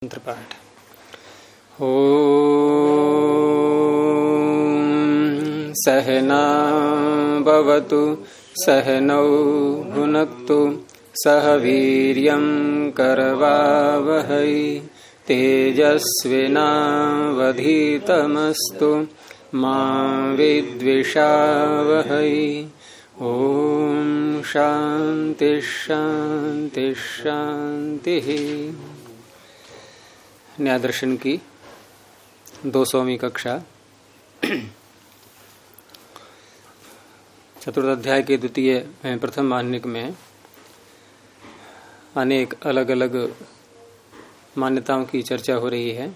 मंत्र पाठ। ॐ सहना भवतु सहनौ भुनक्तु सह वीर्यं करवावहै तेजस्विनावधीतमस्तु मा विद्विषावहै। ॐ शान्ति शान्ति शान्तिः। न्याय दर्शन की 200वीं कक्षा चतुर्थ अध्याय के द्वितीय प्रथम मान्यक में अनेक अलग अलग मान्यताओं की चर्चा हो रही है।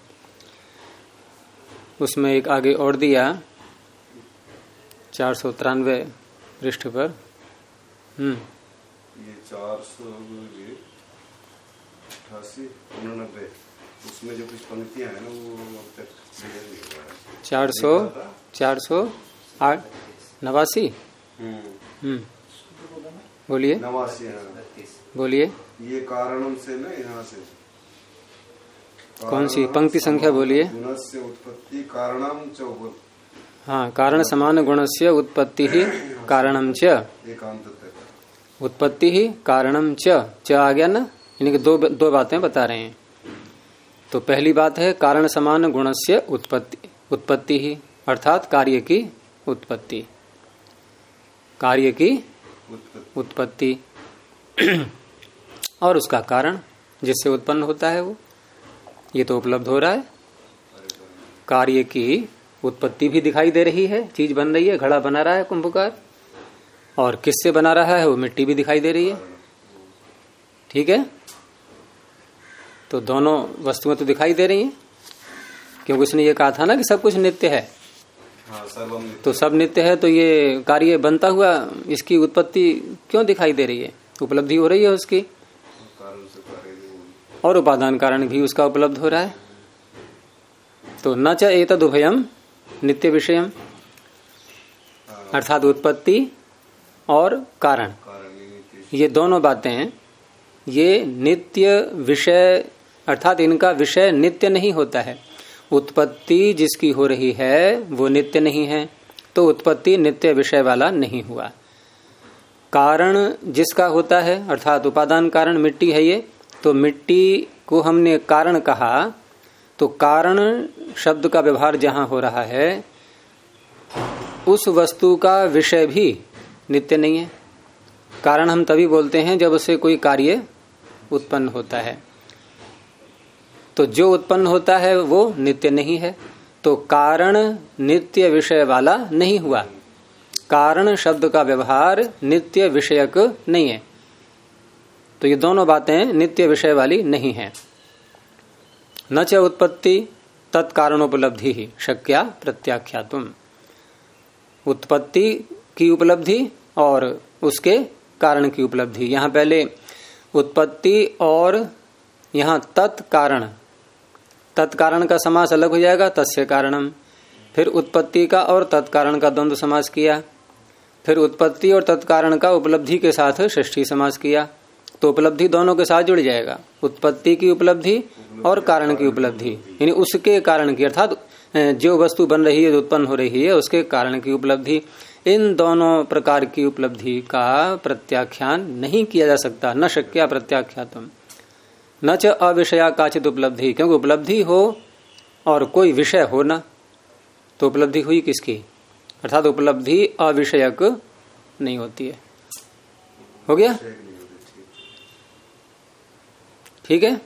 उसमें एक आगे और दिया 493 पृष्ठ पर। ये 488 उसमें जो कुछ पंक्तियां हैं ना वो अब तक 489। बोलिए बोलिए। ये कारणम से ना यहाँ से कौन सी पंक्ति संख्या बोलिए। गुणस्य उत्पत्ति कारणम च। हाँ, कारण समान गुणस्य उत्पत्ति ही कारणम च। उत्पत्ति ही कारणम च आ गया ना। इनकी दो बातें बता रहे हैं। तो पहली बात है कारण समान गुणस्य उत्पत्ति ही, अर्थात कार्य की उत्पत्ति, कार्य की उत्पत्ति और उसका कारण जिससे उत्पन्न होता है वो, ये तो उपलब्ध हो रहा है। कार्य की उत्पत्ति भी दिखाई दे रही है, चीज बन रही है, घड़ा बना रहा है कुंभकार, और किससे बना रहा है वो मिट्टी भी दिखाई दे रही है। ठीक है, तो दोनों वस्तुएं तो दिखाई दे रही हैं, क्योंकि उसने ये कहा था ना कि सब कुछ नित्य है। तो सब नित्य है, तो ये कार्य बनता हुआ इसकी उत्पत्ति क्यों दिखाई दे रही है, उपलब्धि हो रही है उसकी, और उपादान कारण भी उसका उपलब्ध हो रहा है। तो न च एतद् उभयम् नित्य विषयम्, अर्थात उत्पत्ति और कारण, ये दोनों बातें ये नित्य विषय, अर्थात इनका विषय नित्य नहीं होता है। उत्पत्ति जिसकी हो रही है वो नित्य नहीं है, तो उत्पत्ति नित्य विषय वाला नहीं हुआ। कारण जिसका होता है, अर्थात उपादान कारण मिट्टी है ये, तो मिट्टी को हमने कारण कहा, तो कारण शब्द का व्यवहार जहां हो रहा है उस वस्तु का विषय भी नित्य नहीं है। कारण हम तभी बोलते हैं जब उससे कोई कार्य उत्पन्न होता है, तो जो उत्पन्न होता है वो नित्य नहीं है, तो कारण नित्य विषय वाला नहीं हुआ। कारण शब्द का व्यवहार नित्य विषयक नहीं है, तो ये दोनों बातें नित्य विषय वाली नहीं है। न च उत्पत्ति तत्कारणोपलब्धि ही शक्या प्रत्याख्यातुम, उत्पत्ति की उपलब्धि और उसके कारण की उपलब्धि। यहाँ पहले उत्पत्ति और यहाँ तत्कारण, तत्कारण का समास अलग हो जाएगा, तस्य कारणम। फिर उत्पत्ति का और तत्कारण का द्वंद्व समास किया, फिर उत्पत्ति और तत्कारण का उपलब्धि के साथ षष्ठी समास किया, तो उपलब्धि दोनों के साथ जुड़ जाएगा। उत्पत्ति की उपलब्धि और कारण की उपलब्धि, यानी उसके कारण की, अर्थात जो वस्तु बन रही है, जो उत्पन्न हो रही है, उसके कारण की उपलब्धि। इन दोनों प्रकार की उपलब्धि का प्रत्याख्यान नहीं किया जा सकता, न शक्या प्रत्याख्यातुम। न च अविषया काचित उपलब्धि, क्योंकि उपलब्धि हो और कोई विषय हो ना, तो उपलब्धि हुई किसकी, अर्थात उपलब्धि अविषयक नहीं होती है। हो गया, ठीक है।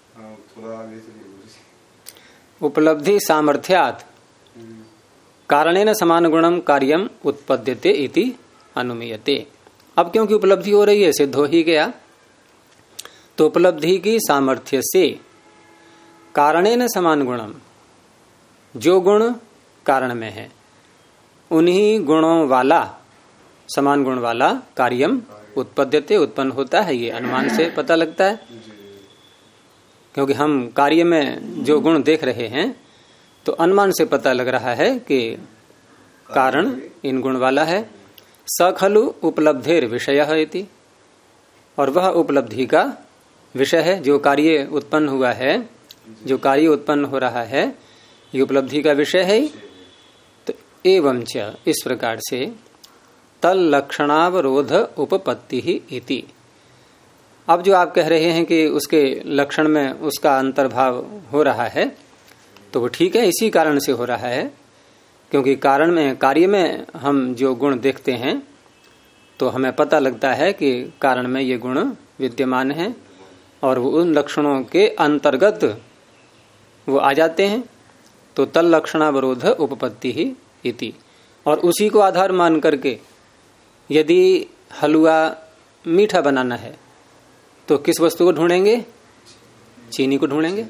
उपलब्धि सामर्थ्यात् कारणेन समान गुणम कार्यम उत्पद्यते इति अनुमीयते। अब क्योंकि उपलब्धि हो रही है, सिद्ध हो ही गया, तो उपलब्धि की सामर्थ्य से कारणेन समान गुणम, जो गुण कारण में है उन्हीं गुणों वाला, समान गुण वाला कार्यम उत्पद्यते उत्पन्न होता है। ये अनुमान से पता लगता है, क्योंकि हम कार्य में जो गुण देख रहे हैं तो अनुमान से पता लग रहा है कि कारण इन गुण वाला है। स खलु उपलब्धेर विषयः इति, और वह उपलब्धि का विषय है। जो कार्य उत्पन्न हुआ है जो कार्य उत्पन्न हो रहा है ये उपलब्धि का विषय है। तो एवं च, इस प्रकार से तल लक्षणावरोध उपपत्ति ही इति। अब जो आप कह रहे हैं कि उसके लक्षण में उसका अंतर्भाव हो रहा है, तो वो ठीक है, इसी कारण से हो रहा है, क्योंकि कारण में, कार्य में हम जो गुण देखते हैं तो हमें पता लगता है कि कारण में ये गुण विद्यमान है और वो उन लक्षणों के अंतर्गत वो आ जाते हैं। तो तल लक्षणावरोध उपपत्ति ही इति। और उसी को आधार मान करके यदि हलवा मीठा बनाना है तो किस वस्तु को ढूंढेंगे? चीनी को ढूंढेंगे।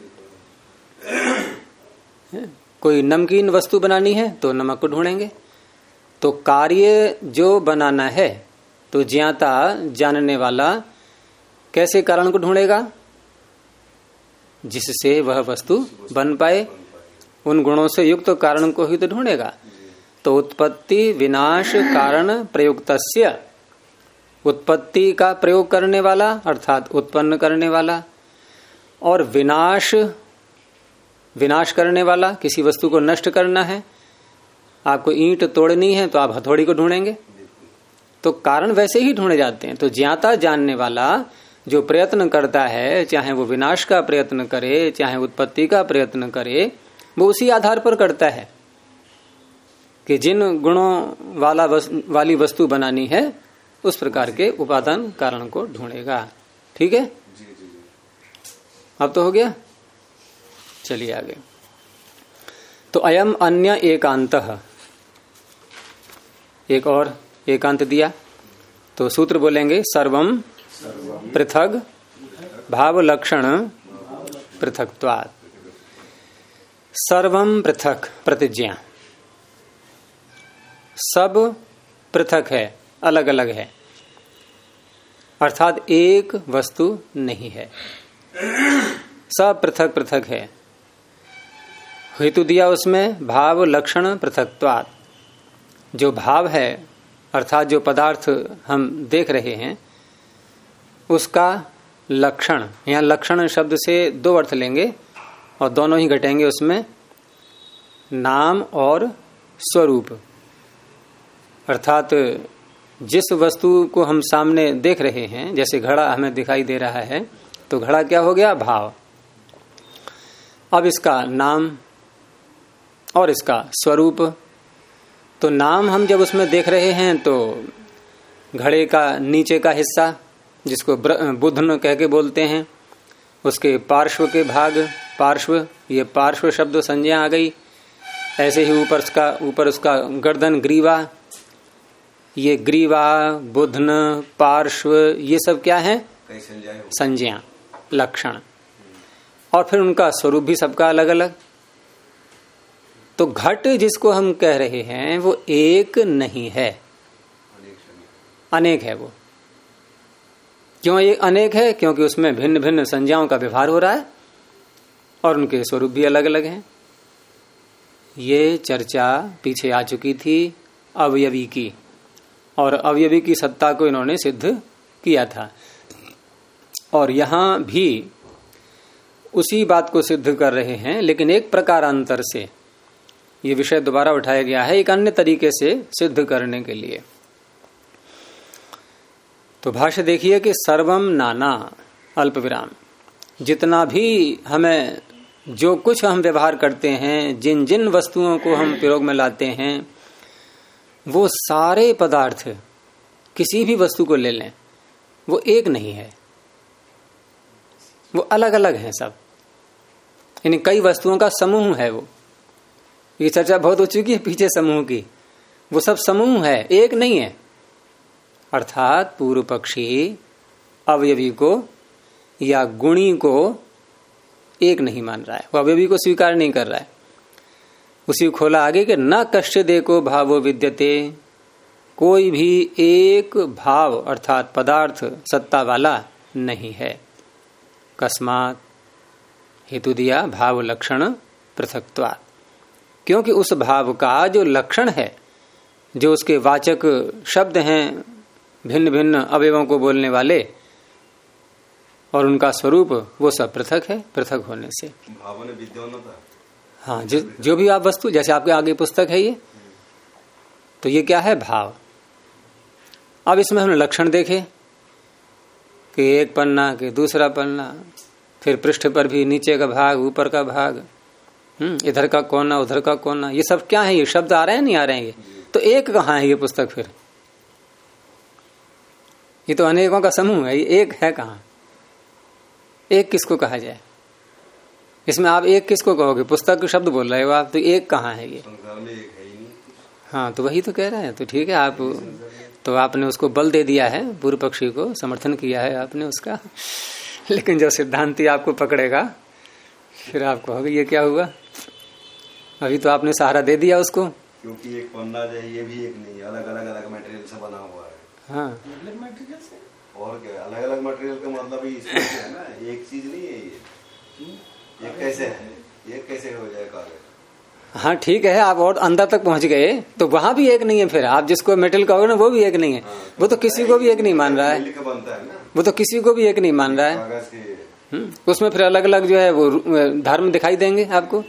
कोई नमकीन वस्तु बनानी है तो नमक को ढूंढेंगे। तो कार्य जो बनाना है तो ज्ञाता, जानने वाला कैसे कारण को ढूंढेगा? जिससे वह वस्तु बन पाए, उन गुणों से युक्त कारण को ही तो ढूंढेगा। तो उत्पत्ति विनाश कारण प्रयुक्तस्य, उत्पत्ति का प्रयोग करने वाला अर्थात उत्पन्न करने वाला, और विनाश, विनाश करने वाला, किसी वस्तु को नष्ट करना है, आपको ईंट तोड़नी है तो आप हथौड़ी को ढूंढेंगे। तो कारण वैसे ही ढूंढे जाते हैं। तो ज्ञाता, जानने वाला जो प्रयत्न करता है, चाहे वो विनाश का प्रयत्न करे चाहे उत्पत्ति का प्रयत्न करे, वो उसी आधार पर करता है कि जिन गुणों वाली वस्तु बनानी है उस प्रकार के उपादान कारण को ढूंढेगा। ठीक है, अब तो हो गया। चलिए आगे। तो अयम अन्य एकांतः, एक और एकांत दिया तो सूत्र बोलेंगे सर्वम पृथग भाव लक्षण पृथक्त्वात्। सर्वम पृथक प्रतिज्ञा, सब पृथक है, अलग अलग है, अर्थात एक वस्तु नहीं है, सब पृथक पृथक है। हेतु दिया उसमें भाव लक्षण पृथक्त्वात्। जो भाव है अर्थात जो पदार्थ हम देख रहे हैं उसका लक्षण, यहाँ लक्षण शब्द से दो अर्थ लेंगे और दोनों ही घटेंगे उसमें, नाम और स्वरूप। अर्थात जिस वस्तु को हम सामने देख रहे हैं, जैसे घड़ा हमें दिखाई दे रहा है तो घड़ा क्या हो गया? भाव। अब इसका नाम और इसका स्वरूप। तो नाम हम जब उसमें देख रहे हैं तो घड़े का नीचे का हिस्सा जिसको बुधन कह के बोलते हैं, उसके पार्श्व के भाग, पार्श्व, ये पार्श्व शब्द संज्ञा आ गई। ऐसे ही ऊपर उसका गर्दन, ग्रीवा, ये ग्रीवा, बुधन, पार्श्व, ये सब क्या है? संज्ञा, लक्षण। और फिर उनका स्वरूप भी सबका अलग अलग। तो घट जिसको हम कह रहे हैं वो एक नहीं है, अनेक है। वो क्यों ये अनेक है? क्योंकि उसमें भिन्न भिन्न संज्ञाओं का व्यवहार हो रहा है और उनके स्वरूप भी अलग अलग हैं। ये चर्चा पीछे आ चुकी थी अवयवी की, और अवयवी की सत्ता को इन्होंने सिद्ध किया था। और यहां भी उसी बात को सिद्ध कर रहे हैं, लेकिन एक प्रकारांतर से ये विषय दोबारा उठाया गया है एक अन्य तरीके से सिद्ध करने के लिए। तो भाष्य देखिए कि सर्वम नाना अल्प विराम, जितना भी हमें, जो कुछ हम व्यवहार करते हैं, जिन जिन वस्तुओं को हम प्रयोग में लाते हैं, वो सारे पदार्थ, किसी भी वस्तु को ले लें, वो एक नहीं है, वो अलग अलग हैं सब। यानी कई वस्तुओं का समूह है वो। ये चर्चा बहुत हो चुकी है पीछे समूह की। वो सब समूह है, एक नहीं है। अर्थात पूर्व पक्षी अवयवी को या गुणी को एक नहीं मान रहा है, वो अवयवी को स्वीकार नहीं कर रहा है। उसी खोला आगे कि न कश्चित् एको भावो विद्यते, कोई भी एक भाव अर्थात पदार्थ सत्ता वाला नहीं है। कस्मात्, हेतु दिया भाव लक्षण पृथक्त्वात्, क्योंकि उस भाव का जो लक्षण है, जो उसके वाचक शब्द हैं भिन्न भिन्न अवयवों को बोलने वाले, और उनका स्वरूप वो सब पृथक है, पृथक होने से। भाव ने विद्यमानता। हाँ, जो भी आप वस्तु, जैसे आपके आगे पुस्तक है ये, तो ये क्या है? भाव। अब इसमें हमने लक्षण देखे कि एक पन्ना कि दूसरा पन्ना, फिर पृष्ठ पर भी नीचे का भाग, ऊपर का भाग, इधर का कोना, उधर का कोना, ये सब क्या है? ये शब्द आ रहे हैं नहीं आ रहे हैं? ये तो एक कहाँ है ये पुस्तक? फिर ये तो अनेकों का समूह है, ये एक है कहाँ? एक किसको कहा जाए? इसमें आप एक किसको कहोगे? पुस्तक के शब्द बोल रहे हो आप, तो एक कहाँ है ये? संसार में एक है ही नहीं। हाँ, तो वही तो कह रहे हैं। तो ठीक है, आप तो आपने उसको बल दे दिया है, पूर्व पक्षी को समर्थन किया है आपने उसका, लेकिन जब सिद्धांती आपको पकड़ेगा फिर आप कहोगे ये क्या हुआ? अभी तो आपने सहारा दे दिया उसको। क्योंकि एक पन्ना जो है ये भी एक नहीं, अलग अलग मटेरियल से बना हुआ है। हाँ, अलग मटेरियल से, और क्या अलग अलग मटेरियल का मतलब ही इसमें है ना, एक चीज नहीं है ये कैसे है? ये कैसे हो जाए कार्य? हाँ ठीक है, आप और अंदर तक पहुंच गए तो वहां भी एक नहीं है। फिर आप जिसको मेटल कहोगे ना, वो भी एक नहीं है। वो तो किसी को भी एक नहीं मान रहा है, बनता है ना, वो तो किसी को भी एक नहीं मान रहा है। उसमें फिर अलग अलग जो है वो धर्म दिखाई देंगे आपको।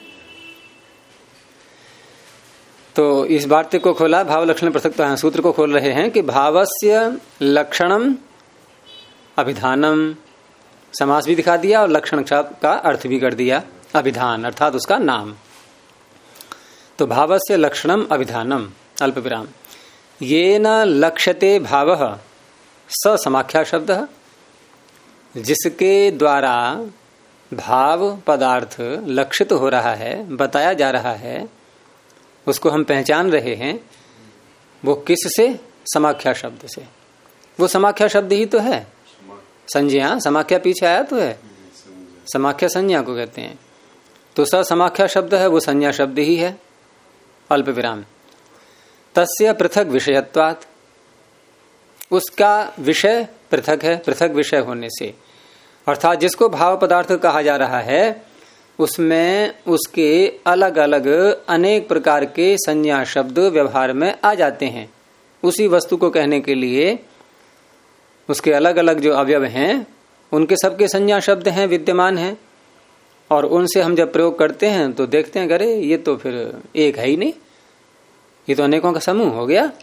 तो इस वार्ते को खोला, भाव लक्षण पृथक सूत्र को खोल रहे हैं कि भावस्य लक्षणम अभिधानम, समास भी दिखा दिया और लक्षण का अर्थ भी कर दिया। अभिधान अर्थात उसका नाम। तो भावस्य लक्षणम अभिधानम अल्प विराम, ये न लक्ष्यते भावः स समाख्या शब्द, जिसके द्वारा भाव पदार्थ लक्षित हो रहा है, बताया जा रहा है, उसको हम पहचान रहे हैं, वो किससे? समाख्या शब्द से। वो समाख्या शब्द ही तो है। संज्ञा, समाख्या पीछे आया तो है, समाख्या संज्ञा को कहते हैं। तो स समाख्या शब्द है, वो संज्ञा शब्द ही है। अल्प विराम, तस्य पृथक विषयत्वात्, उसका विषय पृथक है, पृथक विषय होने से। अर्थात जिसको भाव पदार्थ कहा जा रहा है उसमें उसके अलग अलग अनेक प्रकार के संज्ञा शब्द व्यवहार में आ जाते हैं। उसी वस्तु को कहने के लिए उसके अलग अलग जो अवयव हैं उनके सबके संज्ञा शब्द हैं, विद्यमान हैं, और उनसे हम जब प्रयोग करते हैं तो देखते हैं अरे ये तो फिर एक है ही नहीं, ये तो अनेकों का समूह हो गया।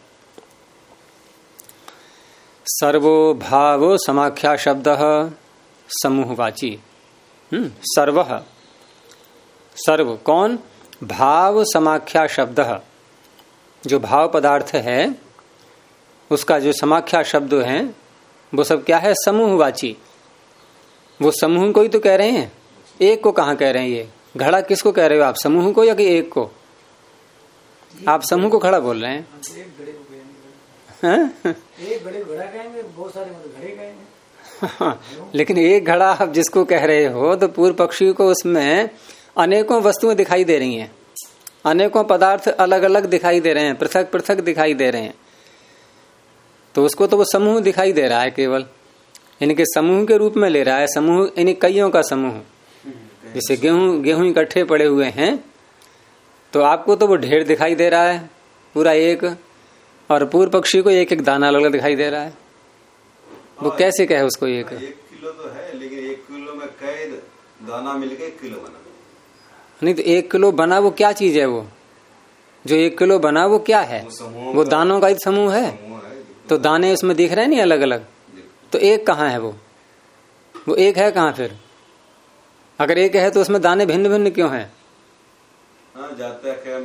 सर्वो भाव समाख्या शब्द समूहवाची। सर्व, सर्व कौन? भाव समाख्या शब्द, जो भाव पदार्थ है उसका जो समाख्या शब्द है वो सब क्या है? समूहवाची। वो समूह को ही तो कह रहे हैं, एक को कहाँ कह रहे हैं? ये घड़ा किसको कह रहे हो आप? समूह को या कि एक को? आप समूह को खड़ा बोल रहे हैं। एक बड़े घड़ा कहेंगे, बहुत सारे घड़े कहेंगे। लेकिन एक घड़ा आप जिसको कह रहे हो तो पूर्व पक्षी को उसमें अनेकों वस्तुएं दिखाई दे रही हैं, अनेकों पदार्थ अलग अलग दिखाई दे रहे हैं, पृथक पृथक दिखाई दे रहे हैं। तो उसको तो वो समूह दिखाई दे रहा है, केवल इनके समूह के रूप में ले रहा है। समूह इन कईयों का समूह, जैसे गेहूं इकट्ठे पड़े हुए हैं तो आपको तो वो ढेर दिखाई दे रहा है पूरा एक, और पूर्व पक्षी को एक एक दाना अलग दिखाई दे रहा है। वो कैसे कहे उसको? एक किलो तो है, लेकिन 1 किलो में कई दाना मिलके 1 किलो बना। नहीं तो 1 किलो बना वो क्या चीज है? वो जो 1 किलो बना वो क्या है? वो दानों का ही समूह है। तो दाने उसमें दिख रहे हैं नहीं अलग अलग, तो एक कहाँ है? वो एक है कहाँ फिर? अगर एक है तो उसमें दाने भिन्न भिन्न क्यों हैं? जाता है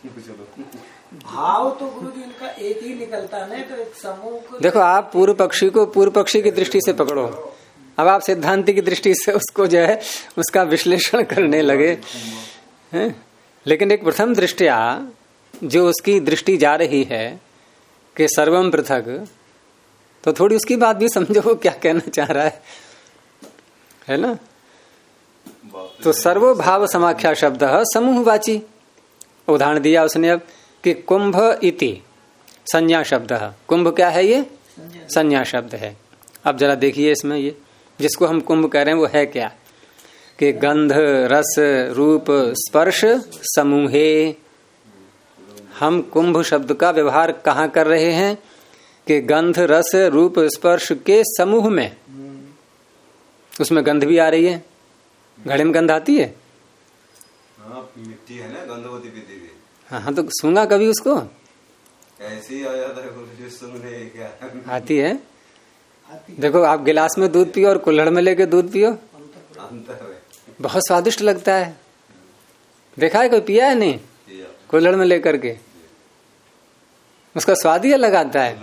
भाव तो गुरु जी इनका एक ही निकलता है, तो एक समूह को देखो, आप पूर्व पक्षी को पूर्व पक्षी की दृष्टि से पकड़ो, अब आप सिद्धांति की दृष्टि से उसको जो है उसका विश्लेषण करने लगे हैं। लेकिन एक प्रथम दृष्टिया जो उसकी दृष्टि जा रही है कि सर्वम पृथक, तो थोड़ी उसकी बात भी समझो वो क्या कहना चाह रहा है ना। तो सर्वो भाव समाख्या शब्द समूहवाची। उदाहरण दिया उसने अब कि कुंभ इति संज्ञा शब्द। कुंभ क्या है? ये संज्ञा शब्द है। अब जरा देखिए इसमें ये जिसको हम कुंभ कह रहे हैं वो है क्या? कि गंध रस रूप स्पर्श समूहे। हम कुंभ शब्द का व्यवहार कहाँ कर रहे हैं? कि गंध रस रूप स्पर्श के समूह में। उसमें गंध भी आ रही है, घड़े में गंध आती है। हाँ, मिट्टी है ना, गंधवती पीती थी। हाँ, तो सूंघा कभी उसको? ऐसे ही आ जाता है सुनने, क्या आती है। देखो आप गिलास में दूध पियो और कुल्हड़ में लेके दूध पियो, अंतर है। बहुत स्वादिष्ट लगता है। देखा है कोई पिया है? नहीं, कुल्हड़ में लेकर के उसका स्वाद ही अलग आता है।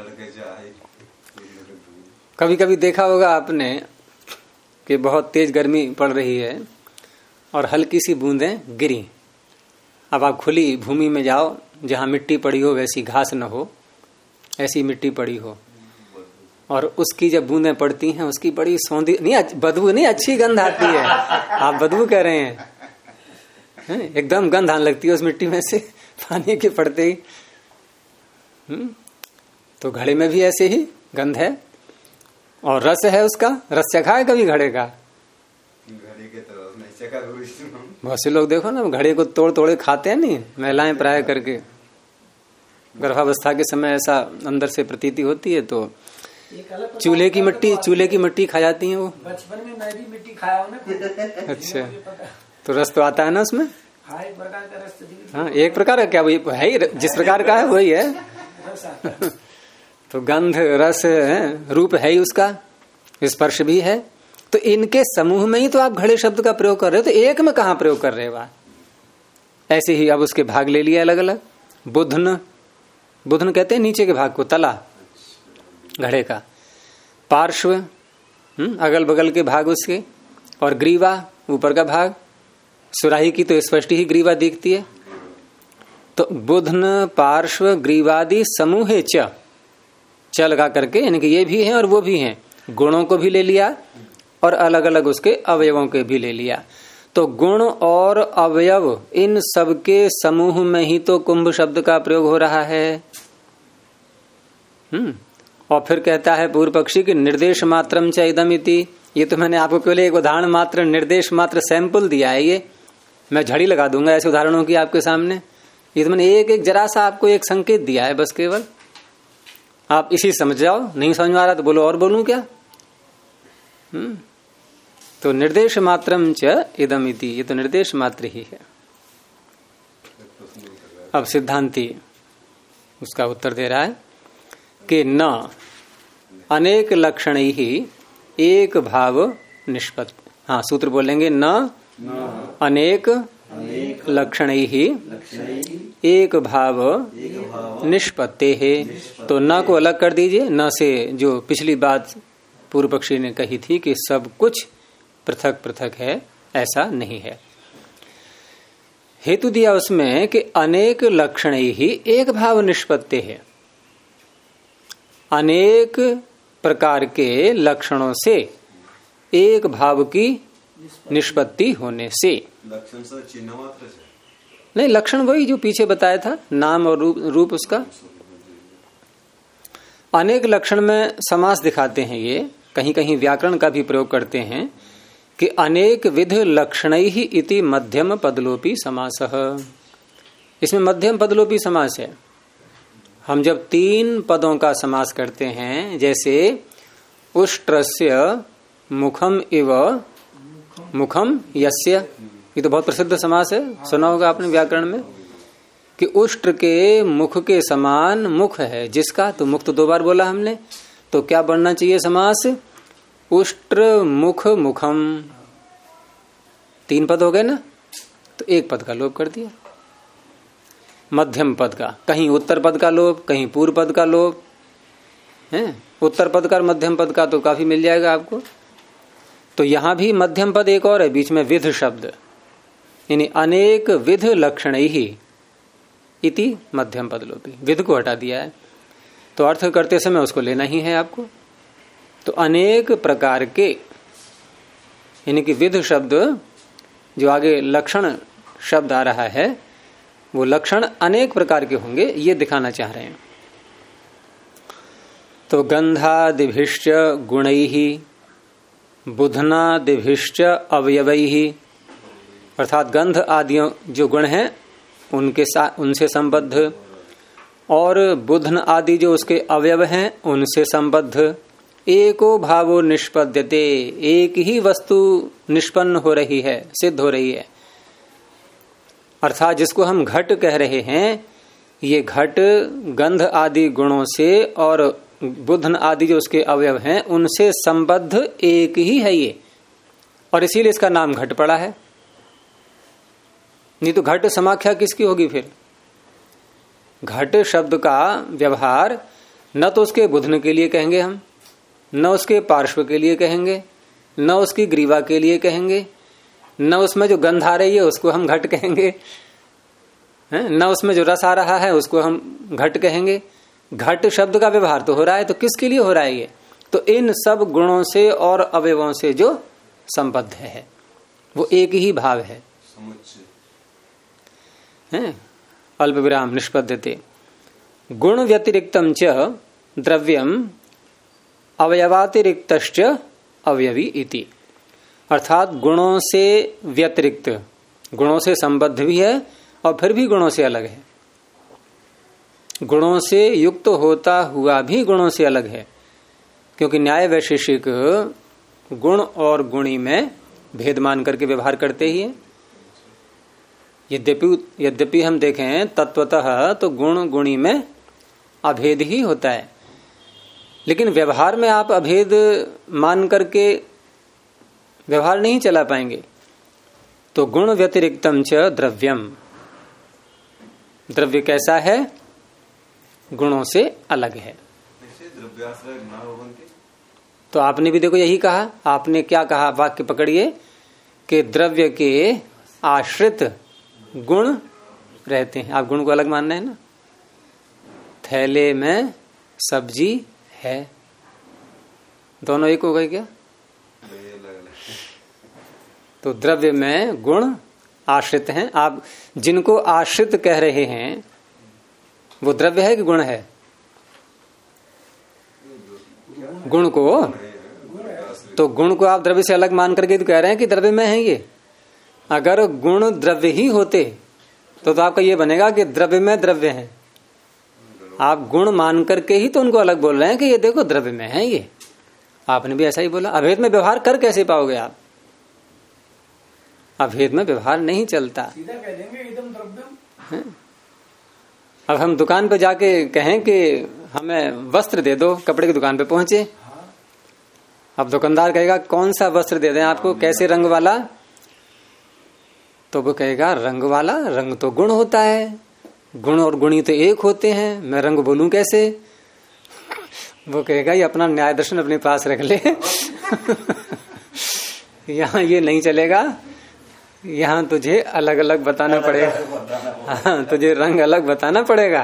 कभी कभी देखा होगा आपने कि बहुत तेज गर्मी पड़ रही है और हल्की सी बूंदें गिरी। अब आप खुली भूमि में जाओ जहां मिट्टी पड़ी हो, वैसी घास न हो, ऐसी मिट्टी पड़ी हो, और उसकी जब बूंदें पड़ती हैं उसकी बड़ी सौंधी नहीं, बदबू नहीं, अच्छी गंध आती है। आप बदबू कह रहे हैं, एकदम गंध आने लगती है उस मिट्टी में से पानी के पड़ते ही। तो घड़े में भी ऐसे ही गंध है और रस है उसका। रस चखा है कभी घड़े का? घड़े के तरफ नहीं चखा। बहुत से लोग देखो ना घड़े को तोड़ तोड़े खाते हैं, नहीं महिलाएं प्राय करके। गर्भावस्था के समय ऐसा अंदर से प्रतीति होती है। तो चूल्हे की मिट्टी खा जाती है वो। बचपन में मैं भी मिट्टी खाया हूँ ना। अच्छा, तो रस तो आता है ना उसमें? हाँ, एक प्रकार का रस। हाँ, एक प्रकार का क्या, वही है ही, जिस प्रकार का है वही है। तो गंध, रस है, रूप है ही उसका, स्पर्श भी है। तो इनके समूह में ही तो आप घड़े शब्द का प्रयोग कर रहे हो, तो एक में कहाँ प्रयोग कर रहे हो? ऐसे ही अब उसके भाग ले लिया अलग अलग। बुधन, बुधन कहते हैं नीचे के भाग को, तला घड़े का। पार्श्व, अगल बगल के भाग उसके, और ग्रीवा ऊपर का भाग। सुराही की तो स्पष्ट ही ग्रीवा दिखती है। तो बुधन पार्श्व ग्रीवादि समूहे च लगा करके, यानी कि ये भी हैं और वो भी हैं। गुणों को भी ले लिया और अलग अलग उसके अवयवों के भी ले लिया। तो गुण और अवयव इन सबके समूह में ही तो कुंभ शब्द का प्रयोग हो रहा है। और फिर कहता है पूर्व पक्षी की निर्देश मात्रम च इदमिति। ये तो मैंने आपको केवल एक उदाहरण मात्र, निर्देश मात्र सैंपल दिया है। ये मैं झड़ी लगा दूंगा ऐसे उदाहरणों की आपके सामने। ये तो मैंने एक जरा सा आपको एक संकेत दिया है बस, केवल आप इसी समझ जाओ। नहीं समझ में आ रहा तो बोलो और बोलूं क्या? तो निर्देश मात्रम च इदमिति, ये तो निर्देश मात्र ही है। अब सिद्धांती उसका उत्तर दे रहा है कि न अनेक लक्षण ही एक भाव निष्पत्ति। हाँ, सूत्र बोलेंगे, न अनेक लक्षण ही एक भाव निष्पत्ति है। तो न को अलग कर दीजिए। न से जो पिछली बात पूर्व पक्षी ने कही थी कि सब कुछ पृथक पृथक है, ऐसा नहीं है। हेतु दिया उसमें कि अनेक लक्षण ही एक भाव निष्पत्ति है। अनेक प्रकार के लक्षणों से एक भाव की निष्पत्ति होने से। लक्षण से चिन्ह मात्र से नहीं, लक्षण वही जो पीछे बताया था, नाम और रूप उसका। अनेक लक्षण में समास दिखाते हैं ये, कहीं कहीं व्याकरण का भी प्रयोग करते हैं कि अनेक विध लक्षणैः ही इति मध्यम पदलोपी समासः। इसमें मध्यम पदलोपी समास है। हम जब 3 पदों का समास करते हैं, जैसे उष्ट्रस्य मुखम इव मुखम यस्य, ये तो बहुत प्रसिद्ध समास है, सुना होगा आपने व्याकरण में, कि उष्ट्र के मुख के समान मुख है जिसका। तो मुख तो 2 बार बोला हमने, तो क्या बनना चाहिए समास? उष्ट्र मुख मुखम। 3 पद हो गए ना, तो 1 पद का लोप कर दिया। मध्यम पद का, कहीं उत्तर पद का लोप, कहीं पूर्व पद का लोप है। उत्तर पद का और मध्यम पद का तो काफी मिल जाएगा आपको। तो यहां भी मध्यम पद एक और है, बीच में विध शब्द, यानी अनेक विध लक्षण ही इति मध्यम पद लोपी। विध को हटा दिया है, तो अर्थ करते समय उसको लेना ही है आपको। तो अनेक प्रकार के, यानी कि विध शब्द जो आगे लक्षण शब्द आ रहा है, वो लक्षण अनेक प्रकार के होंगे, ये दिखाना चाह रहे हैं। तो गंधादिभिश्च गुणैहि बुधनादिभिश्च अवयवैहि, अर्थात गंध आदि जो गुण हैं उनके साथ, उनसे संबद्ध, और बुधन आदि जो उसके अवयव हैं उनसे संबद्ध, एको भावो निष्पद्यते, एक ही वस्तु निष्पन्न हो रही है, सिद्ध हो रही है। अर्थात जिसको हम घट कह रहे हैं, ये घट गंध आदि गुणों से और बुधन आदि जो उसके अवयव हैं उनसे संबद्ध एक ही है ये, और इसीलिए इसका नाम घट पड़ा है। नहीं तो घट समाख्या किसकी होगी फिर? घट शब्द का व्यवहार न तो उसके बुधन के लिए कहेंगे हम, न उसके पार्श्व के लिए कहेंगे, न उसकी ग्रीवा के लिए कहेंगे, न उसमें जो गंध आ रही है उसको हम घट कहेंगे, न उसमें जो रस आ रहा है उसको हम घट कहेंगे। घट शब्द का व्यवहार तो हो रहा है, तो किसके लिए हो रहा है ये? तो इन सब गुणों से और अवयवों से जो संबद्ध है वो एक ही भाव है। अल्प विराम निष्पद्यते। गुण व्यतिरिक्तम च द्रव्यम अवयवातिरिक्तश्च अवयवी इति। अर्थात गुणों से व्यतिरिक्त, गुणों से संबद्ध भी है और फिर भी गुणों से अलग है, गुणों से युक्त होता हुआ भी गुणों से अलग है, क्योंकि न्याय वैशेषिक गुण और गुणी में भेद मान करके व्यवहार करते ही है। यद्यपि हम देखें तत्वतः तो गुण गुणी में अभेद ही होता है, लेकिन व्यवहार में आप अभेद मान करके व्यवहार नहीं चला पाएंगे। तो गुण व्यतिरिक्तम च द्रव्यम, द्रव्य कैसा है? गुणों से अलग है। तो आपने भी देखो यही कहा, आपने क्या कहा? वाक्य पकड़िए कि द्रव्य के आश्रित गुण रहते हैं। आप गुण को अलग मान रहे हैं ना। थैले में सब्जी है, दोनों एक हो गए क्या? तो द्रव्य में गुण आश्रित हैं। आप जिनको आश्रित कह रहे हैं वो द्रव्य है कि गुण है? गुण को, तो गुण को आप द्रव्य से अलग मान करके तो कह रहे हैं कि द्रव्य में है ये। अगर गुण द्रव्य ही होते तो आपका ये बनेगा कि द्रव्य में द्रव्य है। आप गुण मान करके ही तो उनको अलग बोल रहे हैं कि ये देखो द्रव्य में है ये। आपने भी ऐसा ही बोला। अभेद में व्यवहार कर कैसे पाओगे आप? अभेद में व्यवहार नहीं चलता। सीधा कह देंगे एकदम द्रव्यम। अब हम दुकान पे जाके कहें कि हमें वस्त्र दे दो, कपड़े की दुकान पे पहुंचे, अब दुकानदार कहेगा कौन सा वस्त्र दे दें आपको, कैसे रंग वाला? तो वो कहेगा रंग वाला। रंग तो गुण होता है, गुण और गुणी तो एक होते हैं, मैं रंग बोलूं कैसे? वो कहेगा ये अपना न्याय दर्शन अपने पास रख ले यहाँ ये नहीं चलेगा, यहाँ तुझे अलग अलग बताना पड़ेगा। हाँ, तुझे रंग अलग बताना पड़ेगा।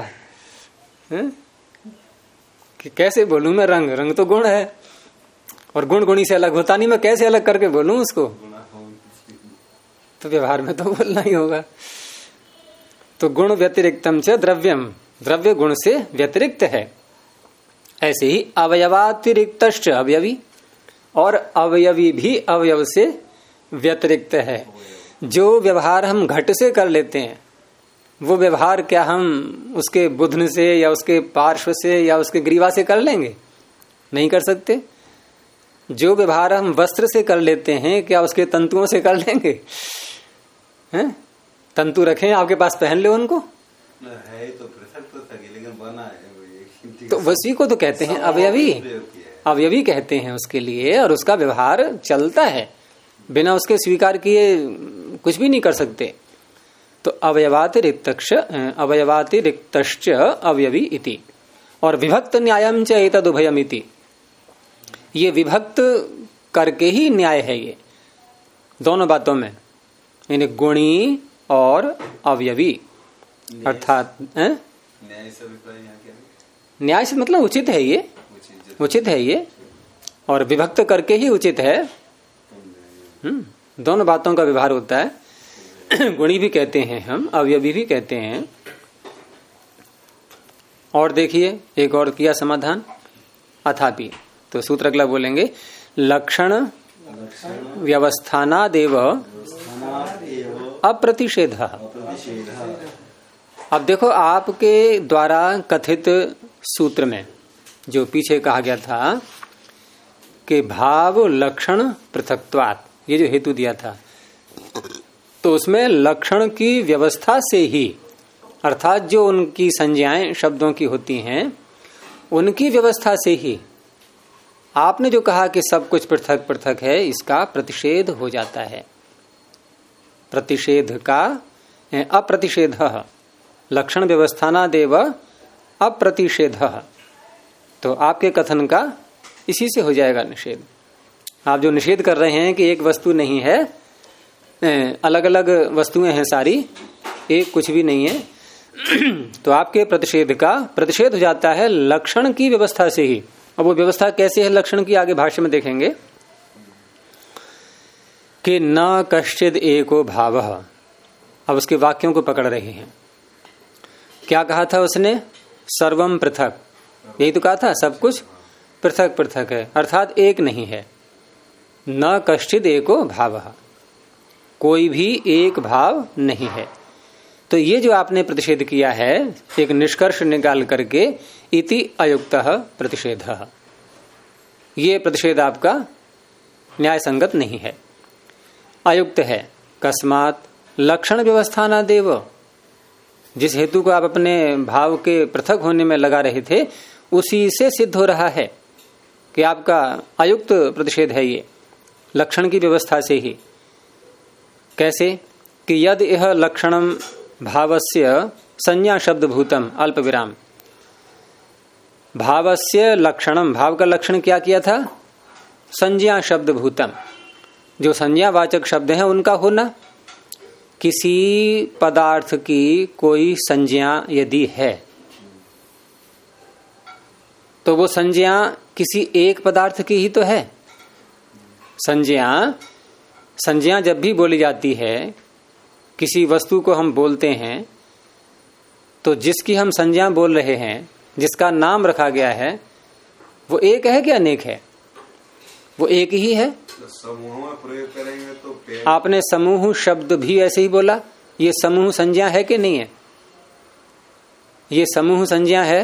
कि कैसे बोलूं मैं रंग? रंग तो गुण है और गुण गुणी से अलग होता नहीं, मैं कैसे अलग करके बोलूं उसको? तो व्यवहार में तो बोलना ही होगा। तो गुण व्यतिरिक्तम च द्रव्यम, द्रव्य गुण से व्यतिरिक्त है। ऐसे ही अवयवातिरिक्तश्च अवयवी, और अवयवी भी अवयव से व्यतिरिक्त है। जो व्यवहार हम घट से कर लेते हैं वो व्यवहार क्या हम उसके बुधन से या उसके पार्श्व से या उसके ग्रीवा से कर लेंगे? नहीं कर सकते। जो व्यवहार हम वस्त्र से कर लेते हैं क्या उसके तंतुओं से कर लेंगे? हैं? तंतु रखें आपके पास, पहन ले उनको। है तो पृथक तो सके, लेकिन बना है तो वसी को तो कहते हैं अवयवी। अवयवी कहते हैं उसके लिए, और उसका व्यवहार चलता है, बिना उसके स्वीकार किए कुछ भी नहीं कर सकते। तो अवयवातिरिक्तश्च अवयवी इति। और विभक्त न्यायम च एतदुभयम इति, ये विभक्त करके ही न्याय है ये दोनों बातों में, यानी गुणी और अवयवी। अर्थात न्याय से मतलब उचित है ये, उचित है ये, और विभक्त करके ही उचित है। दोनों बातों का व्यवहार होता है। गुणी भी कहते हैं हम, अवयवी भी कहते हैं। और देखिए एक और किया समाधान, अथापि। तो सूत्र अगला बोलेंगे, लक्षण व्यवस्थानादेव अप्रतिषेध। अब देखो आपके द्वारा कथित सूत्र में जो पीछे कहा गया था कि भाव लक्षण पृथक्त्वात्, ये जो हेतु दिया था, तो उसमें लक्षण की व्यवस्था से ही, अर्थात जो उनकी संज्ञाएं शब्दों की होती हैं उनकी व्यवस्था से ही आपने जो कहा कि सब कुछ पृथक पृथक है, इसका प्रतिषेध हो जाता है। प्रतिषेध का अप्रतिषेध, लक्षण व्यवस्थानादेव अप्रतिषेध, तो आपके कथन का इसी से हो जाएगा निषेध। आप जो निषेध कर रहे हैं कि एक वस्तु नहीं है, अलग अलग वस्तुएं हैं सारी, एक कुछ भी नहीं है, तो आपके प्रतिषेध का प्रतिषेध हो जाता है लक्षण की व्यवस्था से ही। अब वो व्यवस्था कैसे है लक्षण की, आगे भाष्य में देखेंगे कि न कश्चिद एको भावः। अब उसके वाक्यों को पकड़ रहे हैं। क्या कहा था उसने? सर्वम पृथक, यही तो कहा था, सब कुछ पृथक पृथक है, अर्थात एक नहीं है। न कश्चिद एको भावः, कोई भी एक भाव नहीं है। तो ये जो आपने प्रतिषेध किया है एक निष्कर्ष निकाल करके, इति अयुक्तः प्रतिषेधः, ये प्रतिषेध आपका न्याय संगत नहीं है, अयुक्त है। कस्मात् लक्षण व्यवस्थानादेव, जिस हेतु को आप अपने भाव के पृथक होने में लगा रहे थे उसी से सिद्ध हो रहा है कि आपका अयुक्त प्रतिषेध है ये, लक्षण की व्यवस्था से ही। कैसे कि यद यह लक्षणम भावस्य संज्ञा शब्द भूतम अल्प विराम, भावस्य लक्षणम, भाव का लक्षण क्या किया था? संज्ञा शब्द भूतम, जो संज्ञावाचक शब्द है उनका होना। किसी पदार्थ की कोई संज्ञा यदि है तो वो संज्ञा किसी एक पदार्थ की ही तो है। संज्ञा जब भी बोली जाती है, किसी वस्तु को हम बोलते हैं, तो जिसकी हम संज्ञा बोल रहे हैं, जिसका नाम रखा गया है, वो एक है कि अनेक है? वो एक ही है। समूह में प्रयोग करेंगे तो आपने समूह शब्द भी ऐसे ही बोला, ये समूह संज्ञा है कि नहीं है? ये समूह संज्ञा है।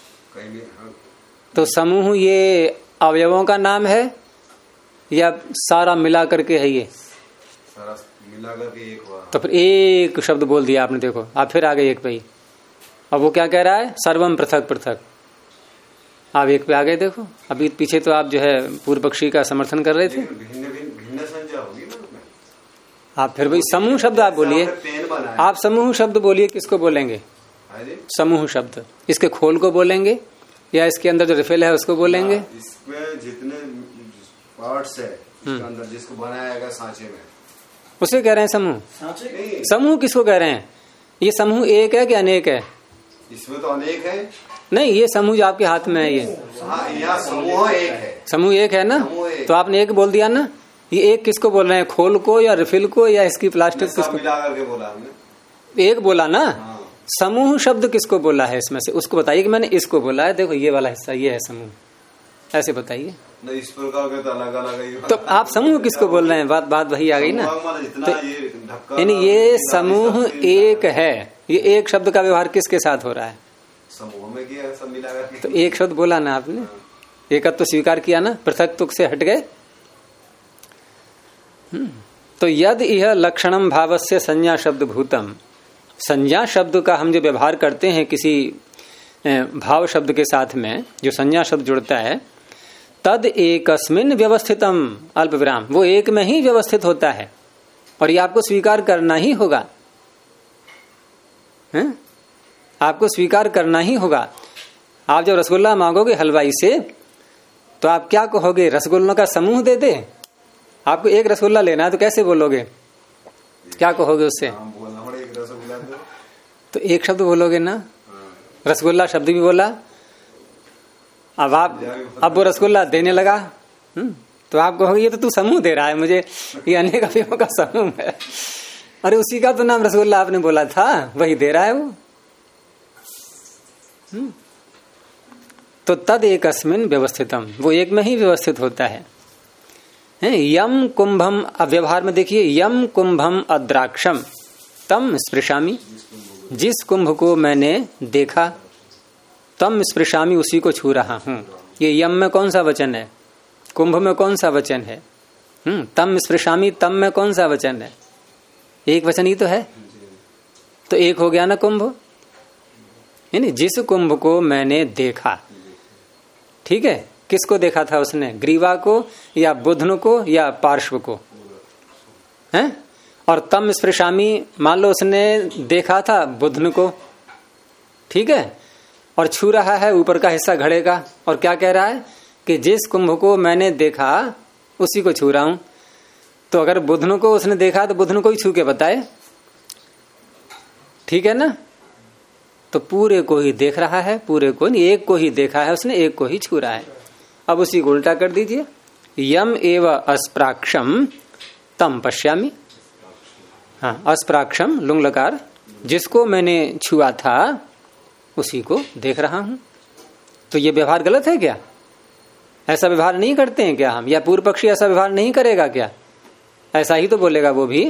तो समूह ये अवयवों का नाम है या सारा मिला करके है? ये सारा मिला करके एक हुआ। तो फिर एक शब्द बोल दिया आपने, देखो आप फिर आ गए एक पे ही। अब वो क्या कह रहा है? सर्वम पृथक पृथक। आप एक पे आ गए। देखो अभी पीछे तो आप जो है पूर्व पक्षी का समर्थन कर रहे थे। भिन्न संज्ञा होगी ना। आप फिर भाई समूह शब्द आप बोलिए, आप समूह शब्द बोलिए, किसको बोलेंगे? समूह शब्द इसके खोल को बोलेंगे या इसके अंदर जो रिफिल है उसको बोलेंगे? इसमें जितने पार्ट्स है इसके अंदर जिसको बनाया गया सांचे में, उसे कह रहे हैं समूह। समूह किसको कह रहे हैं? ये समूह एक है कि अनेक है? इसमें तो अनेक है। नहीं, ये समूह जो आपके हाथ में है ये, हाँ, यहाँ समूह एक है। समूह एक है ना? तो आपने एक बोल दिया ना। ये एक किसको बोल रहे हैं? खोल को या रिफिल को या इसकी प्लास्टिक किसको? मिला करके बोला हमने। एक बोला ना। समूह शब्द किसको बोला है इसमें से? उसको बताइए कि मैंने इसको बोला है, देखो ये वाला हिस्सा ये है समूह, ऐसे बताइए। नहीं, इस प्रकार के तो अलग अलग ही। तो आप समूह किसको बोल रहे हैं? बात वही आ गई ना। तो यानी ये समूह एक है, ये एक शब्द का व्यवहार किसके साथ हो रहा है? समूह में किया, सब मिला करके। तो एक शब्द बोला ना आपने, एकत्व तो स्वीकार किया ना, पृथकत्व से हट गए। तो यद यह लक्षणम भावस्य संज्ञा शब्द भूतम, संज्ञा शब्द का हम जो व्यवहार करते हैं किसी भाव शब्द के साथ में, जो संज्ञा शब्द जुड़ता है, तद एकस्मिन व्यवस्थितम अल्प विराम, वो एक में ही व्यवस्थित होता है और ये आपको स्वीकार करना ही होगा। आपको स्वीकार करना ही होगा। आप जब रसगुल्ला मांगोगे हलवाई से तो आप क्या कहोगे? रसगुल्लों का समूह दे दे। आपको एक रसगुल्ला लेना है तो कैसे बोलोगे? क्या कहोगे उससे? तो एक शब्द बोलोगे ना, रसगुल्ला शब्द भी बोला। अब वो रसगुल्ला देने लगा, तो आप कहोगे ये तो तू समूह दे रहा है मुझे, ये अनेक अवयवों का समूह है। अरे उसी का तो नाम रसगुल्ला आपने बोला था, वही दे रहा है वो। तो तद एकस्मिन व्यवस्थितम, वो एक में ही व्यवस्थित होता है। यम कुंभम, अब व्यवहार में देखिए, यम कुंभम अद्राक्षम तम स्पृशामि, जिस कुंभ को मैंने देखा, तम स्पृशामि, उसी को छू रहा हूं। ये यम में कौन सा वचन है? कुंभ में कौन सा वचन है? तम स्पृशामी, तम में कौन सा वचन है? एक वचन ही तो है, तो एक हो गया ना कुंभ। यानी जिस कुंभ को मैंने देखा, ठीक है, किसको देखा था उसने? ग्रीवा को या बुधन को या पार्श्व को, हैं? और तम स्पृशामी, मान लो उसने देखा था बुधन को, ठीक है, और छू रहा है ऊपर का हिस्सा घड़े का, और क्या कह रहा है कि जिस कुंभ को मैंने देखा उसी को छू रहा हूं। तो अगर बुधन को उसने देखा तो बुधन को ही छू के बताए, ठीक है ना? तो पूरे को ही देख रहा है, पूरे को नहीं, एक को ही देखा है उसने, एक को ही छू रहा है। अब उसी को उल्टा कर दीजिए, यम एव अस्प्राक्षम तम पश्यामि। हाँ, अस्प्राक्षम लुंग लकार, जिसको मैंने छुआ था उसी को देख रहा हूं। तो ये व्यवहार गलत है क्या? ऐसा व्यवहार नहीं करते हैं क्या हम? या पूर्व पक्षी ऐसा व्यवहार नहीं करेगा क्या? ऐसा ही तो बोलेगा वो भी।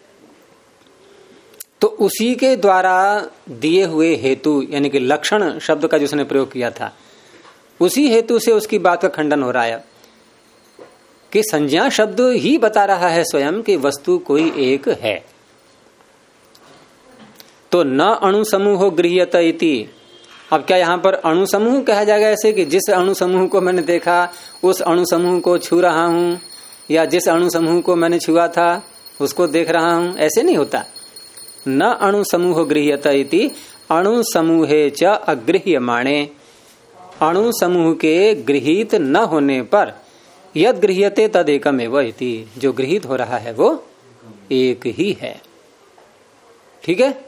तो उसी के द्वारा दिए हुए हेतु, यानी कि लक्षण शब्द का जिसने प्रयोग किया था, उसी हेतु से उसकी बात का खंडन हो रहा है कि संज्ञा शब्द ही बता रहा है स्वयं कि वस्तु कोई एक है। तो न अणु समूह गृह्यत इति। अब क्या यहां पर अणु समूह कहा जाएगा ऐसे कि जिस अणु समूह को मैंने देखा उस अणु समूह को छू रहा हूं, या जिस अणु समूह को मैंने छुआ था उसको देख रहा हूं? ऐसे नहीं होता। न अणु समूह गृह्यत इति अणु समूहे च अगृह्यमाणे। अणु समूह के गृहीत न होने पर यद गृह्यते तद एकमेव इति, जो गृहीत हो रहा है वो एक ही है। ठीक है।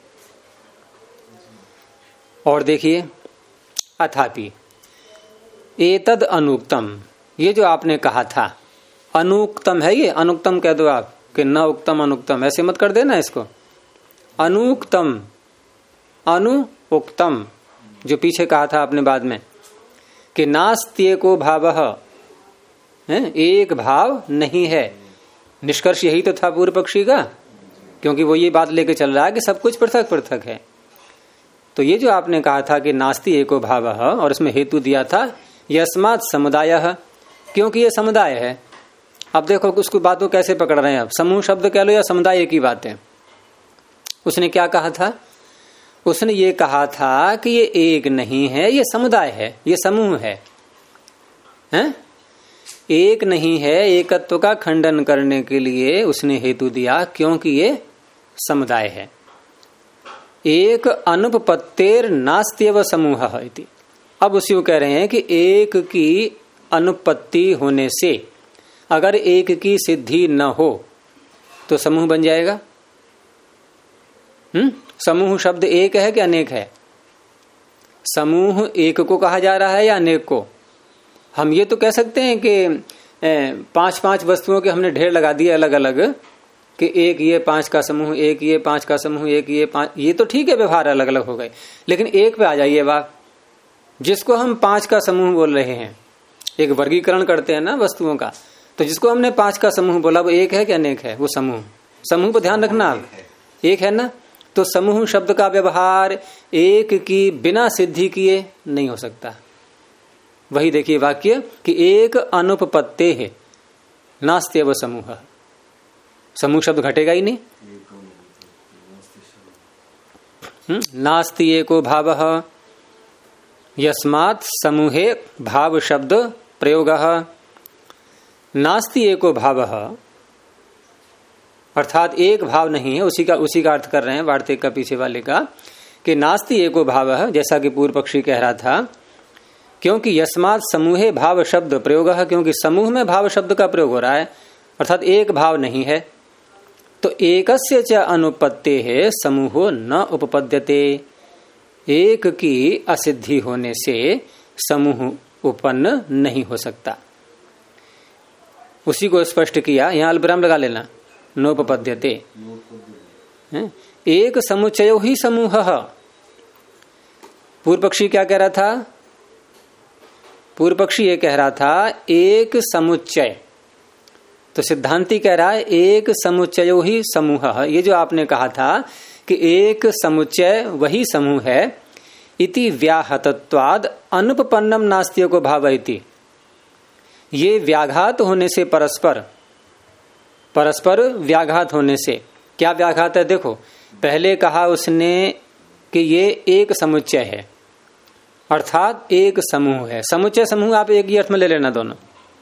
और देखिए, अथापि एतद अनुक्तम, ये जो आपने कहा था अनुक्तम है, ये अनुक्तम कह दो आप कि न उक्तम अनुक्तम, ऐसे मत कर देना इसको। अनुक्तम, अनुक्तम जो पीछे कहा था आपने बाद में कि नास्त्येको भावः, एक भाव नहीं है। निष्कर्ष यही तो था पूर्व पक्षी का, क्योंकि वो ये बात लेके चल रहा है कि सब कुछ पृथक पृथक है। तो ये जो आपने कहा था कि नास्ति एको भावः, और इसमें हेतु दिया था यस्मात् समुदायः, क्योंकि ये समुदाय है। अब देखो उसको बातों कैसे पकड़ रहे हैं। अब समूह शब्द कह लो या समुदाय की बातें। उसने क्या कहा था? उसने ये कहा था कि ये एक नहीं है, ये समुदाय है, ये समूह है, हैं? एक नहीं है। एकत्व का खंडन करने के लिए उसने हेतु दिया क्योंकि ये समुदाय है। एक अनुपपत्तेर नास्त्यव समूह इति। अब उसी को कह रहे हैं कि एक की अनुपत्ति होने से अगर एक की सिद्धि न हो तो समूह बन जाएगा। समूह शब्द एक है कि अनेक है? समूह एक को कहा जा रहा है या अनेक को? हम ये तो कह सकते हैं कि 5-5 वस्तुओं के हमने ढेर लगा दिए अलग अलग, कि एक ये 5 का समूह, एक ये 5 का समूह, एक ये 5, ये तो ठीक है, व्यवहार अलग अलग हो गए। लेकिन एक पे आ जाइए बात, जिसको हम 5 का समूह बोल रहे हैं, एक वर्गीकरण करते हैं ना वस्तुओं का, तो जिसको हमने 5 का समूह बोला वो एक है कि अनेक है? वो समूह, समूह पर ध्यान रखना आप, एक है ना। तो समूह शब्द का व्यवहार एक की बिना सिद्धि किए नहीं हो सकता। वही देखिए वाक्य कि एक अनुपपत्ते है नास्त्यव समूह, समूह शब्द घटेगा ही नहीं। नास्ति एको भावः यस्मात् समूहे भाव शब्द प्रयोगः। नास्ति एको भावः अर्थात एक भाव नहीं है, उसी का अर्थ कर रहे हैं वार्तिक का पीछे वाले का कि नास्ति एको भावः, जैसा कि पूर्व पक्षी कह रहा था, क्योंकि यस्मात् समूहे भाव शब्द प्रयोगः, क्योंकि समूह में भाव शब्द का प्रयोग हो रहा है, अर्थात एक भाव नहीं है। तो एकस्य च अनुपत्ते है समूहो न उपपद्यते। एक की असिद्धि होने से समूह उत्पन्न नहीं हो सकता। उसी को स्पष्ट किया, यहां अल्पविराम लगा लेना, नोपपद्यते। एक समुच्चयो ही समूह। पूर्व पक्षी क्या कह रहा था? पूर्व पक्षी ये कह रहा था एक समुच्चय, तो सिद्धांती कह रहा है एक समुच्चयो ही समूह। ये जो आपने कहा था कि एक समुच्चय वही समूह है, इति व्याहतत्वाद अनुपपन्नम नास्तिको भाव इति। ये व्याघात होने से परस्पर व्याघात होने से, क्या व्याघात है? देखो, पहले कहा उसने कि ये एक समुच्चय है, अर्थात एक समूह है। समुच्चय समूह आप एक ही अर्थ में ले लेना दोनों।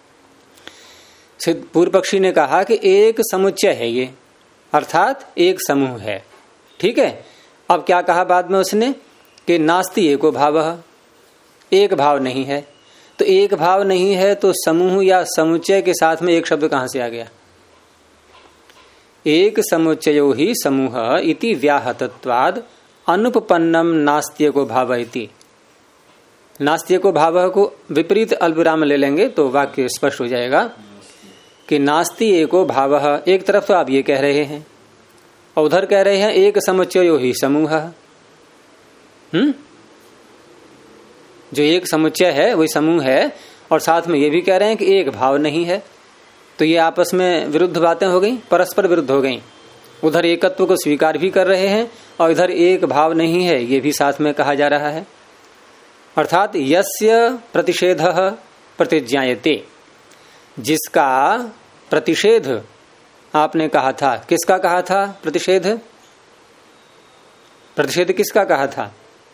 पूर्व पक्षी ने कहा कि एक समुच्चय है ये, अर्थात एक समूह है। ठीक है। अब क्या कहा बाद में उसने कि नास्ति एको भावः, एक भाव नहीं है। तो एक भाव नहीं है तो समूह या समुच्चय के साथ में एक शब्द कहां से आ गया? एक समुच्चयो ही समूह इति व्याहतत्वाद अनुपपन्नम नास्त्यको भाव इति। नास्त्यको भाव को विपरीत अल्पविराम ले लेंगे तो वाक्य स्पष्ट हो जाएगा कि नास्ति एको भाव। एक तरफ तो आप ये कह रहे हैं और उधर कह रहे हैं एक समुच्चयो ही समूह। जो एक समुच्चय है वही समूह है, और साथ में ये भी कह रहे हैं कि एक भाव नहीं है। तो ये आपस में विरुद्ध बातें हो गई, परस्पर विरुद्ध हो गई। उधर एकत्व को स्वीकार भी कर रहे हैं और इधर एक भाव नहीं है ये भी साथ में कहा जा रहा है। अर्थात यस्य प्रतिषेधः प्रतिज्ञायते, जिसका प्रतिषेध आपने कहा था। किसका कहा था प्रतिषेध? प्रतिषेध किसका कहा था?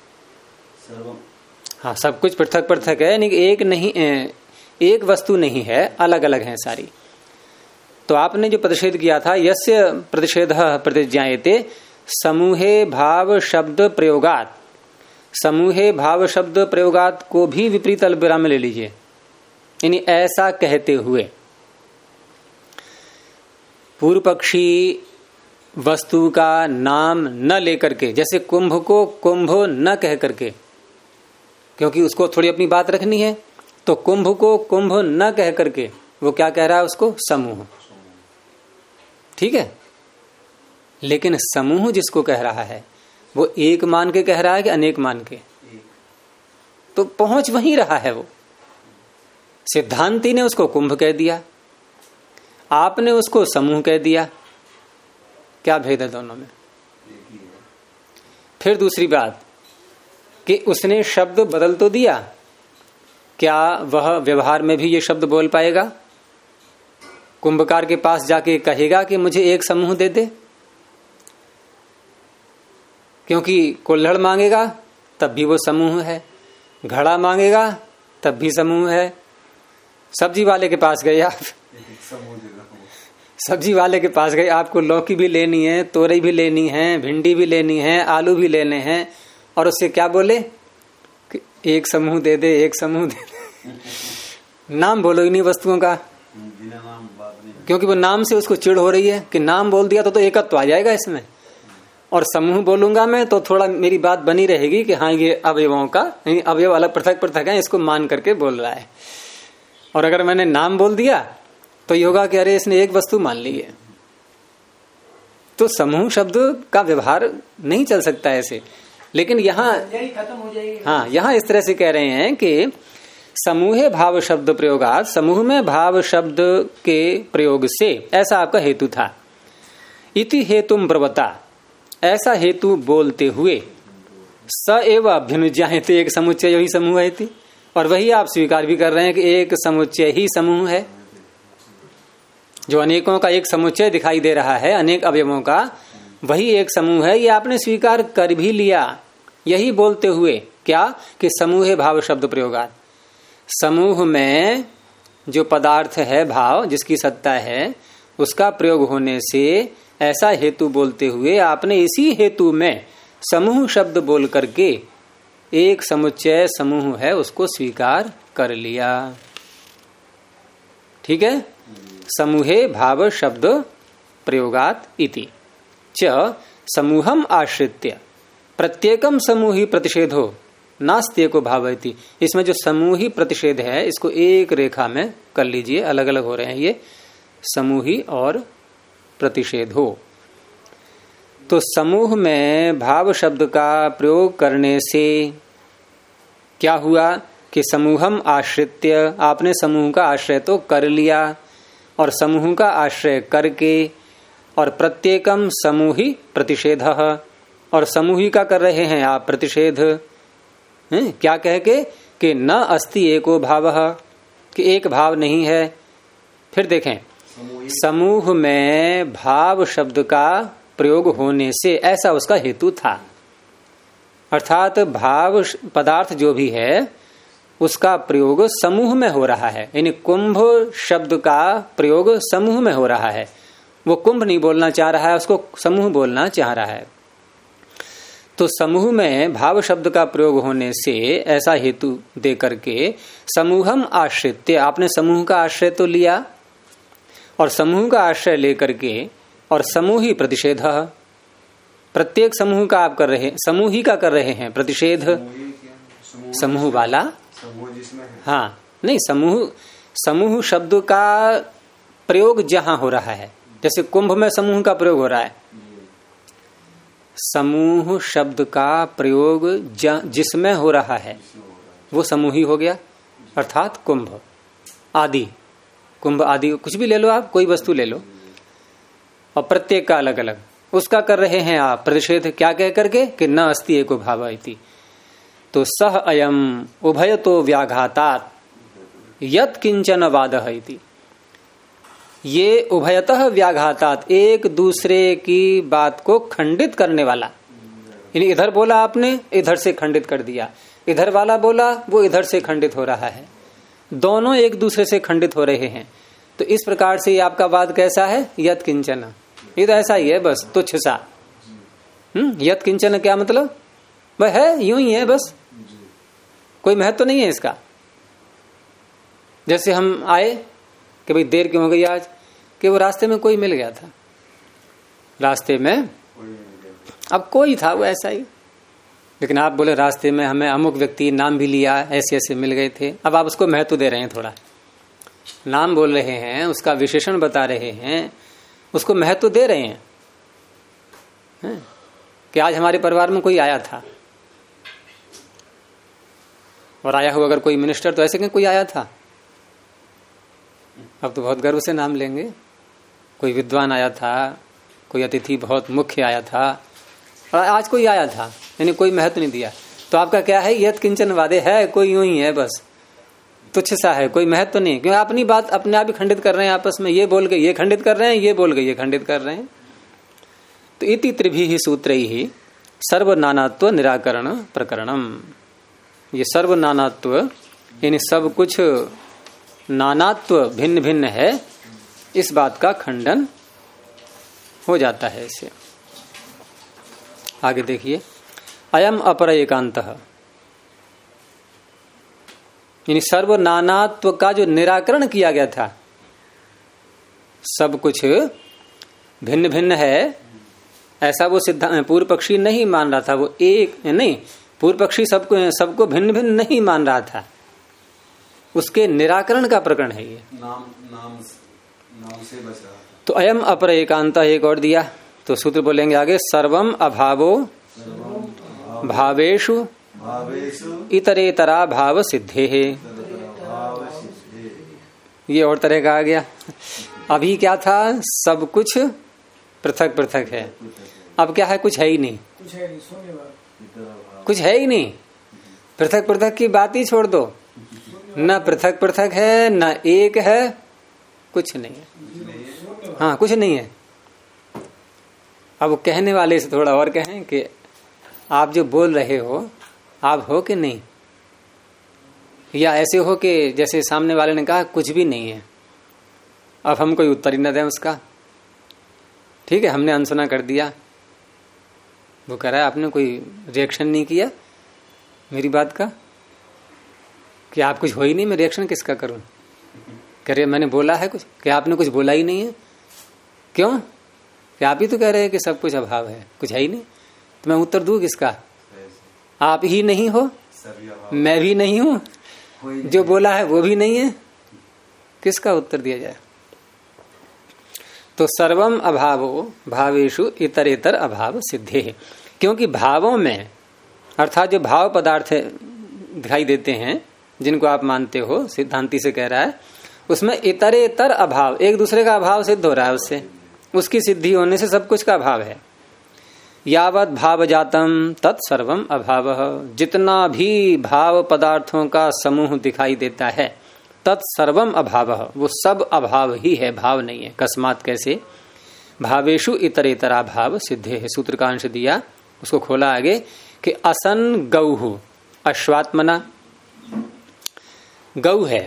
हाँ, सब कुछ पृथक पृथक है, यानी एक नहीं, एक वस्तु नहीं है, अलग अलग है सारी। तो आपने जो प्रतिषेध किया था, यस्य प्रतिषेधः प्रतिज्ञायते समूहे भाव शब्द प्रयोगात, समूहे भाव शब्द प्रयोगात को भी विपरीत अल्पविराम में ले लीजिए। यानी ऐसा कहते हुए पूर्व पक्षी वस्तु का नाम न लेकर के, जैसे कुंभ को कुंभ न कह करके, क्योंकि उसको थोड़ी अपनी बात रखनी है, तो कुंभ को कुंभ न कह करके वो क्या कह रहा है? उसको समूह। ठीक है। लेकिन समूह जिसको कह रहा है वो एक मान के कह रहा है कि अनेक मान के? तो पहुंच वहीं रहा है। वो सिद्धांती ने उसको कुंभ कह दिया, आपने उसको समूह कह दिया। क्या भेद है दोनों में? फिर दूसरी बात कि उसने शब्द बदल तो दिया, क्या वह व्यवहार में भी ये शब्द बोल पाएगा? कुंभकार के पास जाके कहेगा कि मुझे एक समूह दे दे? क्योंकि कुल्हड़ मांगेगा तब भी वो समूह है, घड़ा मांगेगा तब भी समूह है। सब्जी वाले के पास गए आप, सब्जी वाले के पास गए, आपको लौकी भी लेनी है, तोरई भी लेनी है, भिंडी भी लेनी है, आलू भी लेने हैं, और उससे क्या बोले कि एक समूह दे दे, एक समूह दे दे। नाम बोलो इन्हीं वस्तुओं का, क्योंकि वो नाम से उसको चिढ़ हो रही है कि नाम बोल दिया तो एकत्व आ जाएगा इसमें, और समूह बोलूंगा मैं तो थोड़ा मेरी बात बनी रहेगी कि हाँ ये अवयवों का, अवयव अलग पृथक पृथक है, इसको मान करके बोल रहा है। और अगर मैंने नाम बोल दिया तो ये होगा कि अरे इसने एक वस्तु मान ली है। तो समूह शब्द का व्यवहार नहीं चल सकता ऐसे। लेकिन यहाँ खत्म हो जाएगी। हाँ, यहाँ इस तरह से कह रहे हैं कि समूहे भाव शब्द प्रयोगात, समूह में भाव शब्द के प्रयोग से ऐसा आपका हेतु था। इति हेतुम ब्रवता, ऐसा हेतु बोलते हुए स एव अभ्युनुज्ञायते, एक समुच्चय ही समूह है। और वही आप स्वीकार भी कर रहे हैं कि एक समुच्चय ही समूह है। जो अनेकों का एक समुच्चय दिखाई दे रहा है, अनेक अवयवों का, वही एक समूह है। ये आपने स्वीकार कर भी लिया यही बोलते हुए क्या कि समूहे भाव शब्द प्रयोगात, समूह में जो पदार्थ है, भाव जिसकी सत्ता है, उसका प्रयोग होने से ऐसा हेतु बोलते हुए आपने इसी हेतु में समूह शब्द बोल करके एक समुच्चय समूह है उसको स्वीकार कर लिया। ठीक है। समूहे भाव शब्द प्रयोगात इति च समूहम आश्रित्य प्रत्येकम समूही प्रतिषेधो नास्त्यको भावयति। इसमें जो समूही प्रतिषेध है इसको एक रेखा में कर लीजिए, अलग अलग हो रहे हैं ये समूही और प्रतिषेध हो। तो समूह में भाव शब्द का प्रयोग करने से क्या हुआ कि समूहम आश्रित्य, आपने समूह का आश्रय तो कर लिया, और समूह का आश्रय करके और प्रत्येकम समूही प्रतिषेधः, और समूही का कर रहे हैं आप प्रतिषेध। क्या कह के कि न अस्ति एको भावः, कि एक भाव नहीं है। फिर देखें, समूह में भाव शब्द का प्रयोग होने से ऐसा उसका हेतु था, अर्थात भाव पदार्थ जो भी है उसका प्रयोग समूह में हो रहा है। यानी कुंभ शब्द का प्रयोग समूह में हो रहा है। वो कुंभ नहीं बोलना चाह रहा है, उसको समूह बोलना चाह रहा है। तो समूह में भाव शब्द का प्रयोग होने से ऐसा हेतु दे करके समूहम आश्रित्य, आपने समूह का आश्रय तो लिया और समूह का आश्रय लेकर के और समूह ही प्रतिषेध, प्रत्येक समूह का आप कर रहे, समूह ही का कर रहे हैं प्रतिषेध। समूह वाला समूह जिसमें है। हाँ, नहीं, समूह शब्द का प्रयोग जहां हो रहा है, जैसे कुंभ में समूह का प्रयोग हो रहा है, समूह शब्द का प्रयोग जिसमें हो रहा है वो समूह ही हो गया, अर्थात कुंभ आदि, कुंभ आदि कुछ भी ले लो आप, कोई वस्तु ले लो, और प्रत्येक का अलग अलग उसका कर रहे हैं आप प्रतिषेध। क्या कह करके कि न अस्ति एको भाव इति। तो सह अयम उभयतो व्याघातात यत् किंचन वादः इति। ये उभयतः व्याघातात, एक दूसरे की बात को खंडित करने वाला, यानी इधर बोला आपने, इधर से खंडित कर दिया, इधर वाला बोला, वो इधर से खंडित हो रहा है, दोनों एक दूसरे से खंडित हो रहे हैं। तो इस प्रकार से ये आपका वाद कैसा है? यत् किंचन, ये तो ऐसा ही है बस, तुच्छ सा। यत् किंचन क्या मतलब? वह है, यूं ही है बस, कोई महत्व तो नहीं है इसका। जैसे हम आए कि भाई देर क्यों हो गई आज, कि वो रास्ते में कोई मिल गया था, रास्ते में अब कोई था वो ऐसा ही, लेकिन आप बोले रास्ते में हमें अमुक व्यक्ति नाम भी लिया, ऐसे ऐसे मिल गए थे। अब आप उसको महत्व दे रहे हैं, थोड़ा नाम बोल रहे हैं, उसका विशेषण बता रहे हैं, उसको महत्व दे रहे हैं, कि आज हमारे परिवार में कोई आया था, और आया हुआ अगर कोई मिनिस्टर तो ऐसे कि कोई आया था। अब तो बहुत गर्व से नाम लेंगे, कोई विद्वान आया था, कोई अतिथि बहुत मुख्य आया था, और आज कोई आया था, यानी कोई महत्व नहीं दिया। तो आपका क्या है? यत् किंचन वादे है, कोई यूं ही है बस, तुच्छ सा है, कोई महत्व तो नहीं, क्योंकि अपनी बात अपने आप ही खंडित कर रहे हैं आपस में, ये बोल के ये खंडित कर रहे हैं, ये बोल के ये खंडित कर रहे हैं। तो इति त्रिभिः सूत्रैः सर्वनानात्व निराकरण प्रकरणम। ये सर्वनानात्व यानी सब कुछ नानात्व भिन्न भिन्न है, इस बात का खंडन हो जाता है इससे। आगे देखिए, अयम अपर एकांतः, यानी सर्वनानात्व का जो निराकरण किया गया था, सब कुछ भिन्न भिन्न है, ऐसा वो सिद्धांत पूर्व पक्षी नहीं मान रहा था। वो एक नहीं, पूर्व पक्षी सबको भिन्न भिन्न नहीं मान रहा था, उसके निराकरण का प्रकरण है ये। नाम से बच रहा था। तो अयम अपर एकांत एक और दिया, तो सूत्र बोलेंगे आगे, सर्वम अभावो भावेषु इतरेतरा भाव सिद्धे। ये और तरह का आ गया। अभी क्या था? सब कुछ पृथक पृथक है, अब क्या है? कुछ है ही नहीं, कुछ है ही नहीं, पृथक पृथक की बात ही छोड़ दो, न पृथक पृथक है न एक है, कुछ नहीं है। हाँ, कुछ नहीं है। अब कहने वाले से थोड़ा और कहें कि आप जो बोल रहे हो आप हो कि नहीं, या ऐसे हो कि जैसे सामने वाले ने कहा कुछ भी नहीं है, अब हम कोई उत्तर ही न दें उसका। ठीक है, हमने अनसुना कर दिया, वो कह रहा है आपने कोई रिएक्शन नहीं किया मेरी बात का, कि आप कुछ हो ही नहीं, मैं रिएक्शन किसका करूं? कह रहे मैंने बोला है कुछ, कि आपने कुछ बोला ही नहीं है। क्यों? कि आप ही तो कह रहे हैं कि सब कुछ अभाव है, कुछ है ही नहीं, तो मैं उत्तर दूं किसका? आप ही नहीं हो, मैं भी नहीं हूं, जो बोला है वो भी नहीं है, किसका उत्तर दिया जाए? तो सर्वम अभावो भावेषु इतरेतर अभाव सिद्धे, क्योंकि भावों में अर्थात जो भाव पदार्थ दिखाई देते हैं जिनको आप मानते हो, सिद्धांति से कह रहा है, उसमें इतरेतर अभाव, एक दूसरे का अभाव सिद्ध हो रहा है, उससे उसकी सिद्धि होने से सब कुछ का अभाव है। यावत भाव जातम तत्सर्वम अभाव, जितना भी भाव पदार्थों का समूह दिखाई देता है तत्सर्वम अभाव, वो सब अभाव ही है, भाव नहीं है। कस्मात कैसे? भावेशु इतरेतरा भाव सिद्धे है। सूत्र का अंश दिया, उसको खोला आगे कि असन गौ अश्वात्मना, गौ है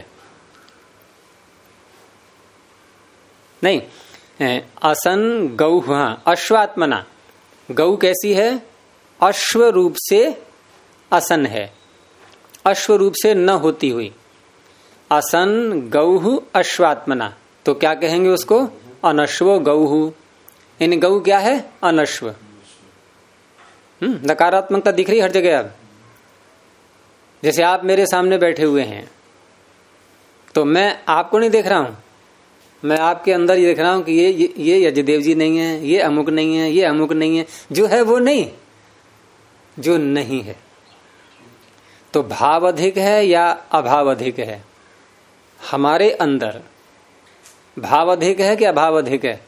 नहीं, असन गौ, हाँ अश्वात्मना, गौ कैसी है? अश्व रूप से असन है, अश्व रूप से न होती हुई। असन गौ अश्वात्मना, तो क्या कहेंगे उसको? अनश्व गौ। इन गौ क्या है? अनश्व। नकारात्मकता दिख रही हर जगह। अब जैसे आप मेरे सामने बैठे हुए हैं तो मैं आपको नहीं देख रहा हूं, मैं आपके अंदर ये देख रहा हूं कि ये यजदेव जी नहीं है, ये अमुक नहीं है, ये अमुक नहीं है। जो है वो नहीं, जो नहीं है। तो भाव अधिक है या अभाव अधिक है? हमारे अंदर भाव अधिक है कि अभाव अधिक है?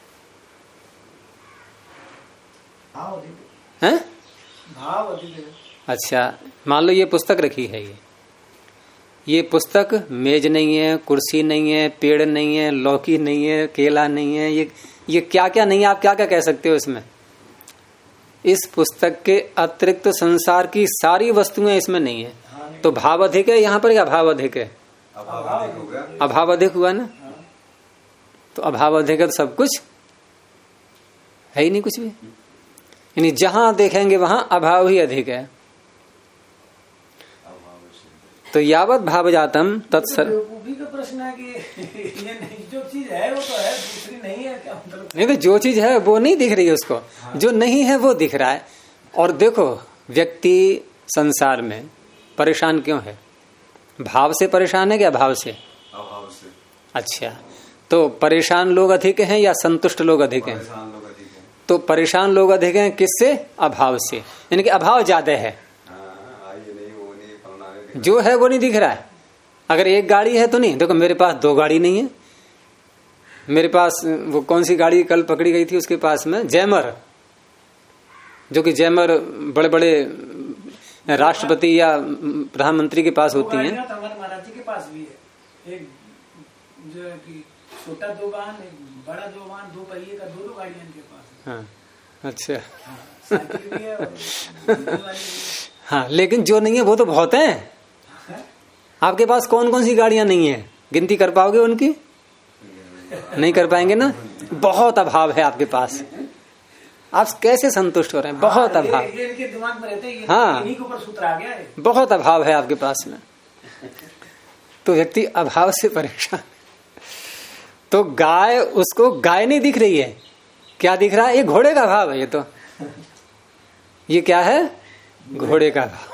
हैं? भाव अधिक है। अच्छा, मान लो ये पुस्तक रखी है, ये पुस्तक मेज नहीं है, कुर्सी नहीं है, पेड़ नहीं है, लौकी नहीं है, केला नहीं है, ये क्या क्या नहीं है? आप क्या क्या कह सकते हो इसमें? इस पुस्तक के अतिरिक्त संसार की सारी वस्तुएं इसमें नहीं है। तो भाव अधिक है यहाँ पर या अभाव अधिक है? अभाव अधिक हुआ ना। तो अभाव अधिक है तो सब कुछ है ही नहीं, कुछ भी। यानी जहां देखेंगे वहां अभाव ही अधिक है। तो यावत भाव जातम तत्सर, बेवकूफी का प्रश्न है कि ये नहीं, जो चीज है वो तो है, दूसरी नहीं है, क्या मतलब? नहीं तो जो चीज है वो नहीं दिख रही है उसको, जो नहीं है वो दिख रहा है। और देखो, व्यक्ति संसार में परेशान क्यों है? भाव से परेशान है क्या अभाव से? अभाव से। अच्छा, तो परेशान लोग अधिक हैं या संतुष्ट लोग अधिक हैं? तो परेशान लोग अधिक हैं किससे? अभाव से, यानी कि अभाव ज्यादा है। जो है वो नहीं दिख रहा है। अगर एक गाड़ी है तो नहीं, देखो मेरे पास 2 गाड़ी नहीं है। मेरे पास वो कौन सी गाड़ी कल पकड़ी गई थी, उसके पास में जैमर, जो कि जैमर बड़े बड़े राष्ट्रपति या प्रधानमंत्री के पास होती हैं। महाराज जी के पास भी है एक, जो है कि छोटा 2 वाहन, एक बड़ा 2 वाहन, 2 पहिए का 2 गाड़ियां इनके पास। हाँ, अच्छा। साइकिल भी है और हाँ, लेकिन जो नहीं है वो तो बहुत है। आपके पास कौन कौन सी गाड़ियां नहीं है? गिनती कर पाओगे उनकी? नहीं कर पाएंगे ना। बहुत अभाव है आपके पास। आप कैसे संतुष्ट हो रहे हैं? बहुत अभाव। ये इनके दिमाग में रहते हैं। हाँ, इन्हीं के ऊपर सूत्र आ गया है। बहुत अभाव है आपके पास में। तो व्यक्ति अभाव से परेशान। तो गाय, उसको गाय नहीं दिख रही है, क्या दिख रहा है? ये घोड़े का भाव है। ये तो ये क्या है? घोड़े का भाव।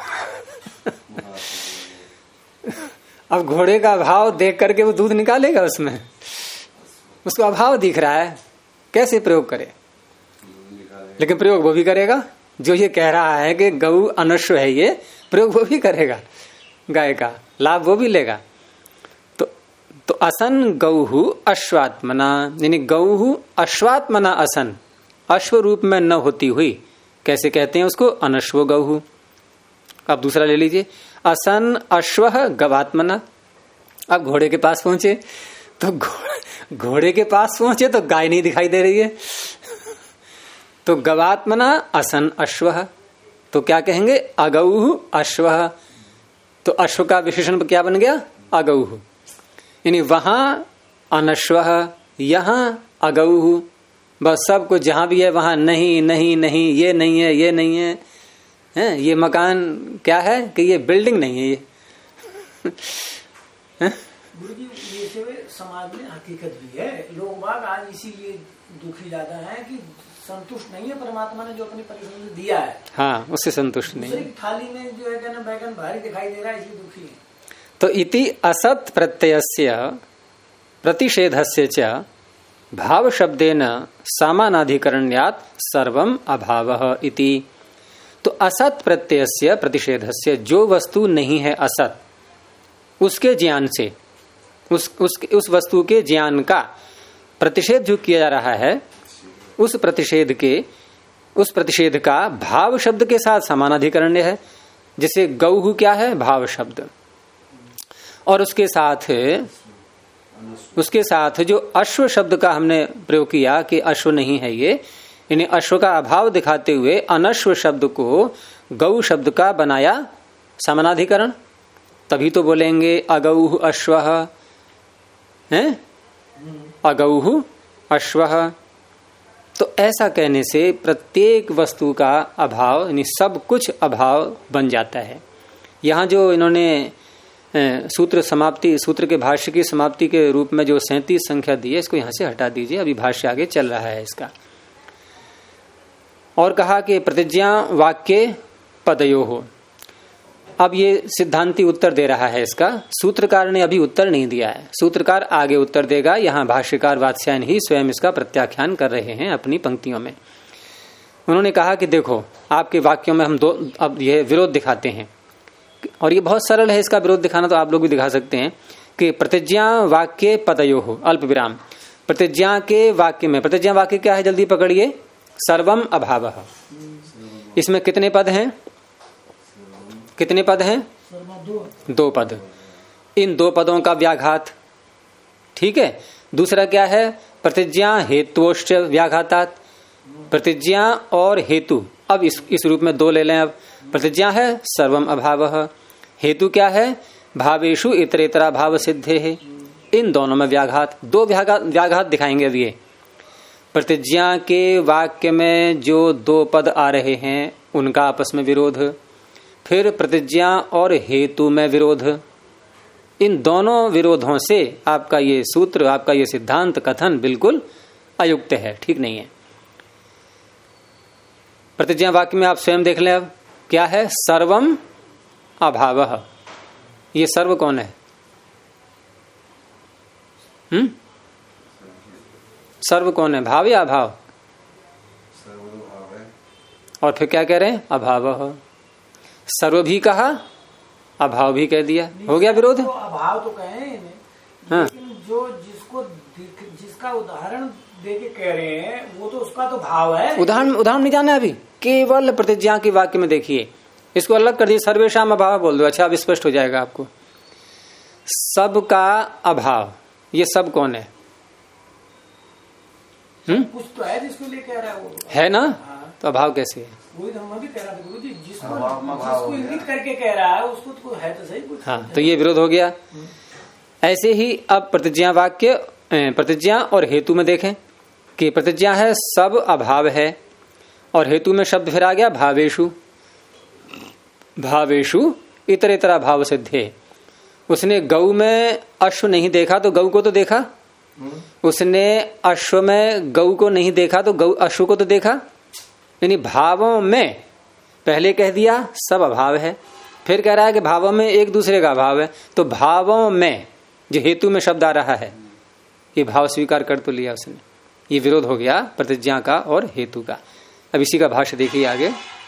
अब घोड़े का भाव देख करके वो दूध निकालेगा, उसमें उसको अभाव दिख रहा है, कैसे प्रयोग करे? लेकिन प्रयोग वो भी करेगा। जो ये कह रहा है कि गौ अनश्व है, ये प्रयोग वो भी करेगा, गाय का लाभ वो भी लेगा। तो असन गौहु अश्वात्मना, यानी गौहु अश्वात्मना असन, अश्व रूप में न होती हुई, कैसे कहते हैं उसको? अनश्व गौहु। अब दूसरा ले लीजिए, असन अश्व गवात्मना। अब घोड़े के पास पहुंचे तो घोड़े के पास पहुंचे तो गाय नहीं दिखाई दे रही है। तो गवात्मना असन अश्व, तो क्या कहेंगे? अगौहु अश्व। तो अश्व का विशेषण क्या बन गया? अगौहु। यानी वहां अनश्व, यहां अगौहु। बस सब कुछ जहां भी है वहां नहीं नहीं नहीं, ये नहीं है, ये नहीं है, हैं? ये मकान क्या है कि ये बिल्डिंग नहीं है, ये गुरु जी, ये समाज में हकीकत भी है। लोग बाग आज इसीलिए दुखी ज्यादा है कि संतुष्ट नहीं है परमात्मा ने जो अपनी परिश्रम दिया है। हाँ, उससे संतुष्ट नहीं है। थाली में जो है कहना बैगन भारी दिखाई दे रहा है, इसलिए दुखी है। तो इति असत प्रत्ययस्य प्रतिषेधस्य च भाव शब्देन सामानाधिकरण्यात् सर्वम अभावः इति। तो असत प्रत्ययस्य प्रतिषेधस्य, जो वस्तु नहीं है असत, उसके ज्ञान से, उस वस्तु के ज्ञान का प्रतिषेध जो किया जा रहा है, उस प्रतिषेध का भाव शब्द के साथ समानाधिकरण्य है। जैसे गौ क्या है? भाव शब्द। और उसके साथ जो अश्व शब्द का हमने प्रयोग किया कि अश्व नहीं है ये, यानी अश्व का अभाव दिखाते हुए अनश्व शब्द को गौ शब्द का बनाया समानाधिकरण, तभी तो बोलेंगे अगौः अश्वः, हैं अगौः अश्वः। तो ऐसा कहने से प्रत्येक वस्तु का अभाव यानी सब कुछ अभाव बन जाता है। यहाँ जो इन्होंने सूत्र के भाष्य की समाप्ति के रूप में जो 37 संख्या दी है, इसको यहाँ से हटा दीजिए, अभी भाष्य आगे चल रहा है इसका। और कहा कि प्रतिज्ञा वाक्य पदयो हो। अब ये सिद्धांती उत्तर दे रहा है इसका, सूत्रकार ने अभी उत्तर नहीं दिया है, सूत्रकार आगे उत्तर देगा। यहाँ भाष्यकार वात्स्यायन ही स्वयं इसका प्रत्याख्यान कर रहे हैं अपनी पंक्तियों में। उन्होंने कहा कि देखो आपके वाक्यों में हम अब यह विरोध दिखाते हैं, और ये बहुत सरल है इसका विरोध दिखाना, तो आप लोग भी दिखा सकते हैं कि प्रतिज्ञा वाक्य पदयो हो अल्प विराम। प्रतिज्ञा के वाक्य में, प्रतिज्ञा वाक्य क्या है जल्दी पकड़िए, सर्वम अभावः। इसमें कितने पद हैं? कितने पद हैं? 2 पद। इन 2 पदों का व्याघात, ठीक है। दूसरा क्या है? प्रतिज्ञा हेतुश्च व्याघातात्। प्रतिज्ञा और हेतु, अब इस रूप में 2 ले लें। अब प्रतिज्ञा है सर्वम अभावः, हेतु क्या है? भावेषु इतरेतरा भाव सिद्धे है। इन दोनों में व्याघात, 2 व्याघात दिखाएंगे अब ये। प्रतिज्ञा के वाक्य में जो 2 पद आ रहे हैं उनका आपस में विरोध, फिर प्रतिज्ञा और हेतु में विरोध। इन दोनों विरोधों से आपका ये सूत्र, आपका ये सिद्धांत कथन बिल्कुल अयुक्त है, ठीक नहीं है। प्रतिज्ञा वाक्य में आप स्वयं देख लें अब क्या है, सर्वम अभावः। ये सर्व कौन है? सर्व कौन है? भाव या अभाव? और फिर क्या कह रहे हैं? अभावः। सर्व भी कहा, अभाव भी कह दिया, हो गया विरोध। तो अभाव तो कहे, हाँ। लेकिन जो जिसका उदाहरण देके कह रहे हैं वो तो उसका तो भाव है। उदाहरण नहीं जाना अभी, केवल प्रतिज्ञा के वाक्य में देखिए, इसको अलग कर दिए, सर्वेशाम अभाव बोल दो। अच्छा, अब स्पष्ट हो जाएगा आपको। सब का अभाव, ये सब कौन है? कुछ तो है जिसको लिए कह रहा है वो, है ना? हाँ। तो अभाव कैसे है? वही तो हम भी कह रहे थे गुरु जी, जिसको इंगित करके कह रहा है उसको तो है तो सही कुछ। हाँ, तो ये विरोध हो गया। ऐसे ही अब प्रतिज्ञा वाक्य, प्रतिज्ञा और हेतु में देखें कि प्रतिज्ञा है सब अभाव है, और हेतु में शब्द फिर आ गया भावेषु। भावेषु इतरेतरा भाव सिद्धे। उसने गौ में अश्व नहीं देखा तो गौ को तो देखा, उसने अश्व में गौ को नहीं देखा तो गौ अश्व को तो देखा। यानी भावों में पहले कह दिया सब अभाव है, फिर कह रहा है कि भावों में एक दूसरे का अभाव है। तो भावों में जो हेतु में शब्द आ रहा है, ये भाव स्वीकार कर तो लिया उसने। ये विरोध हो गया प्रतिज्ञा का और हेतु का। अब इसी का भाष्य देखिए आगे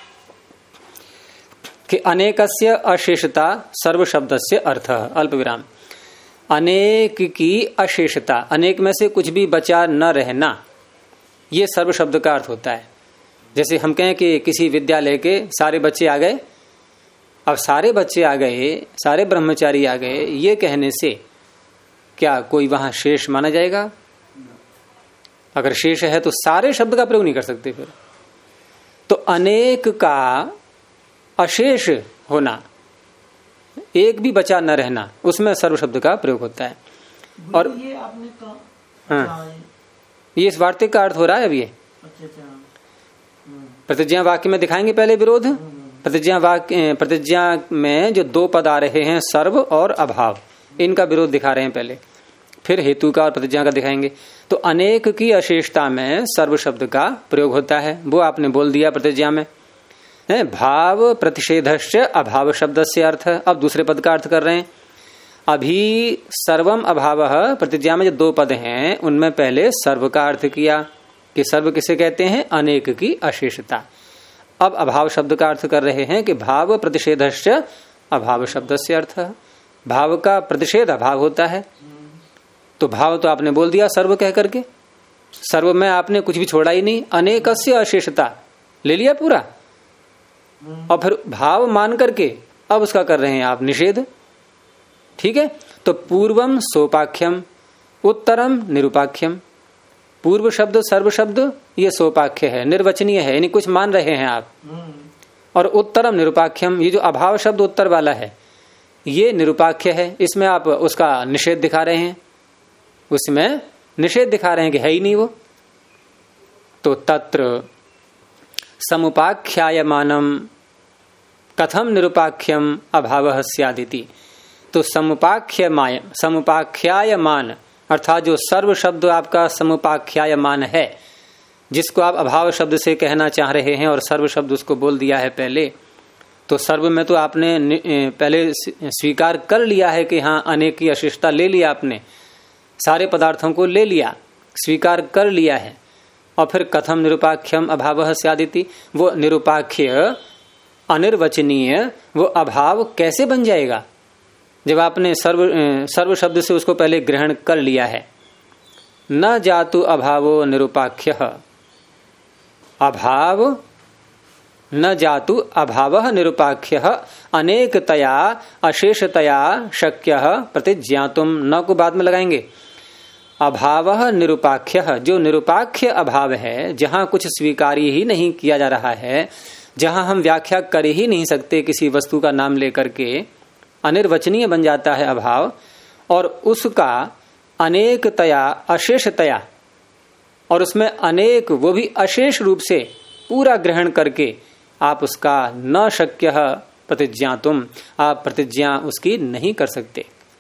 कि अनेकस्य अशेषता सर्व शब्दस्य अर्थ अल्प विराम। अनेक की अशेषता, अनेक में से कुछ भी बचा न रहना, ये सर्व शब्द का अर्थ होता है। जैसे हम कहें कि किसी विद्यालय के सारे बच्चे आ गए, अब सारे बच्चे आ गए, सारे ब्रह्मचारी आ गए, ये कहने से क्या कोई वहां शेष माना जाएगा? अगर शेष है तो सारे शब्द का प्रयोग नहीं कर सकते फिर। तो अनेक का अशेष होना, एक भी बचा न रहना, उसमें सर्व शब्द का प्रयोग होता है। और ये आपने तो हाँ, ये इस वार्तिक का अर्थ हो रहा है अब ये। अच्छा। प्रतिज्ञा वाक्य में दिखाएंगे पहले विरोध। प्रतिज्ञा में जो 2 पद आ रहे हैं सर्व और अभाव, इनका विरोध दिखा रहे हैं पहले, फिर हेतु का और प्रतिज्ञा का दिखाएंगे। तो अनेक की अशेषता में सर्व शब्द का प्रयोग होता है, वो आपने बोल दिया प्रतिज्ञा में। भाव प्रतिषेधश्च अभाव शब्द से अर्थ। अब दूसरे पद का अर्थ कर रहे हैं। अभी सर्वम अभावः, प्रतिज्ञा में जो 2 पद हैं उनमें पहले सर्व का अर्थ किया कि सर्व किसे कहते हैं? अनेक की अशेषता। अब अभाव शब्द का अर्थ कर रहे हैं कि भाव प्रतिषेधश्च अभाव शब्द से अर्थ। भाव का प्रतिषेध अभाव होता है, तो भाव तो आपने बोल दिया सर्व कह करके, सर्व में आपने कुछ भी छोड़ा ही नहीं, अनेकस्य अशेषता ले लिया पूरा, और फिर भाव मान करके अब उसका कर रहे हैं आप निषेध। ठीक है। तो पूर्वम सोपाख्यम, उत्तरम निरुपाख्यम। पूर्व शब्द सर्व शब्द ये सोपाख्य है, निर्वचनीय है, यानी कुछ मान रहे हैं आप। और उत्तरम निरुपाख्यम, ये जो अभाव शब्द उत्तर वाला है ये निरुपाख्य है, इसमें आप उसका निषेध दिखा रहे हैं, उसमें निषेध दिखा रहे हैं कि है ही नहीं वो। तो तत्र समुपाख्यायमानम कथम निरुपाख्यम अभावः स्यादिति। तो समुपाख्यायमान अर्थात जो सर्व शब्द आपका समुपाख्यायमान है, जिसको आप अभाव शब्द से कहना चाह रहे हैं और सर्व शब्द उसको बोल दिया है पहले, तो सर्व में तो आपने पहले स्वीकार कर लिया है कि हाँ अनेक की अशिष्टता ले लिया, आपने सारे पदार्थों को ले लिया, स्वीकार कर लिया है। और फिर कथम निरुपाख्यम अभावः स्यादिति, वो निरुपाख्य अनिर्वचनीय वो अभाव कैसे बन जाएगा जब आपने सर्व शब्द से उसको पहले ग्रहण कर लिया है। न जातु अभावो निरुपाख्यः, अभाव न जातु अभावः निरुपाख्यः अनेकतया अशेषतया शक्यः प्रतिज्ञातुम। न को बाद में लगाएंगे। अभावः निरुपाख्यः, जो निरुपाख्य अभाव है, जहां कुछ स्वीकार्य ही नहीं किया जा रहा है, जहां हम व्याख्या कर ही नहीं सकते किसी वस्तु का नाम लेकर के, अनिर्वचनीय बन जाता है अभाव। और उसका अनेकतया अशेषतया, और उसमें अनेक वो भी अशेष रूप से पूरा ग्रहण करके आप उसका न शक्य प्रतिज्ञातुम, आप प्रतिज्ञा उसकी नहीं कर सकते।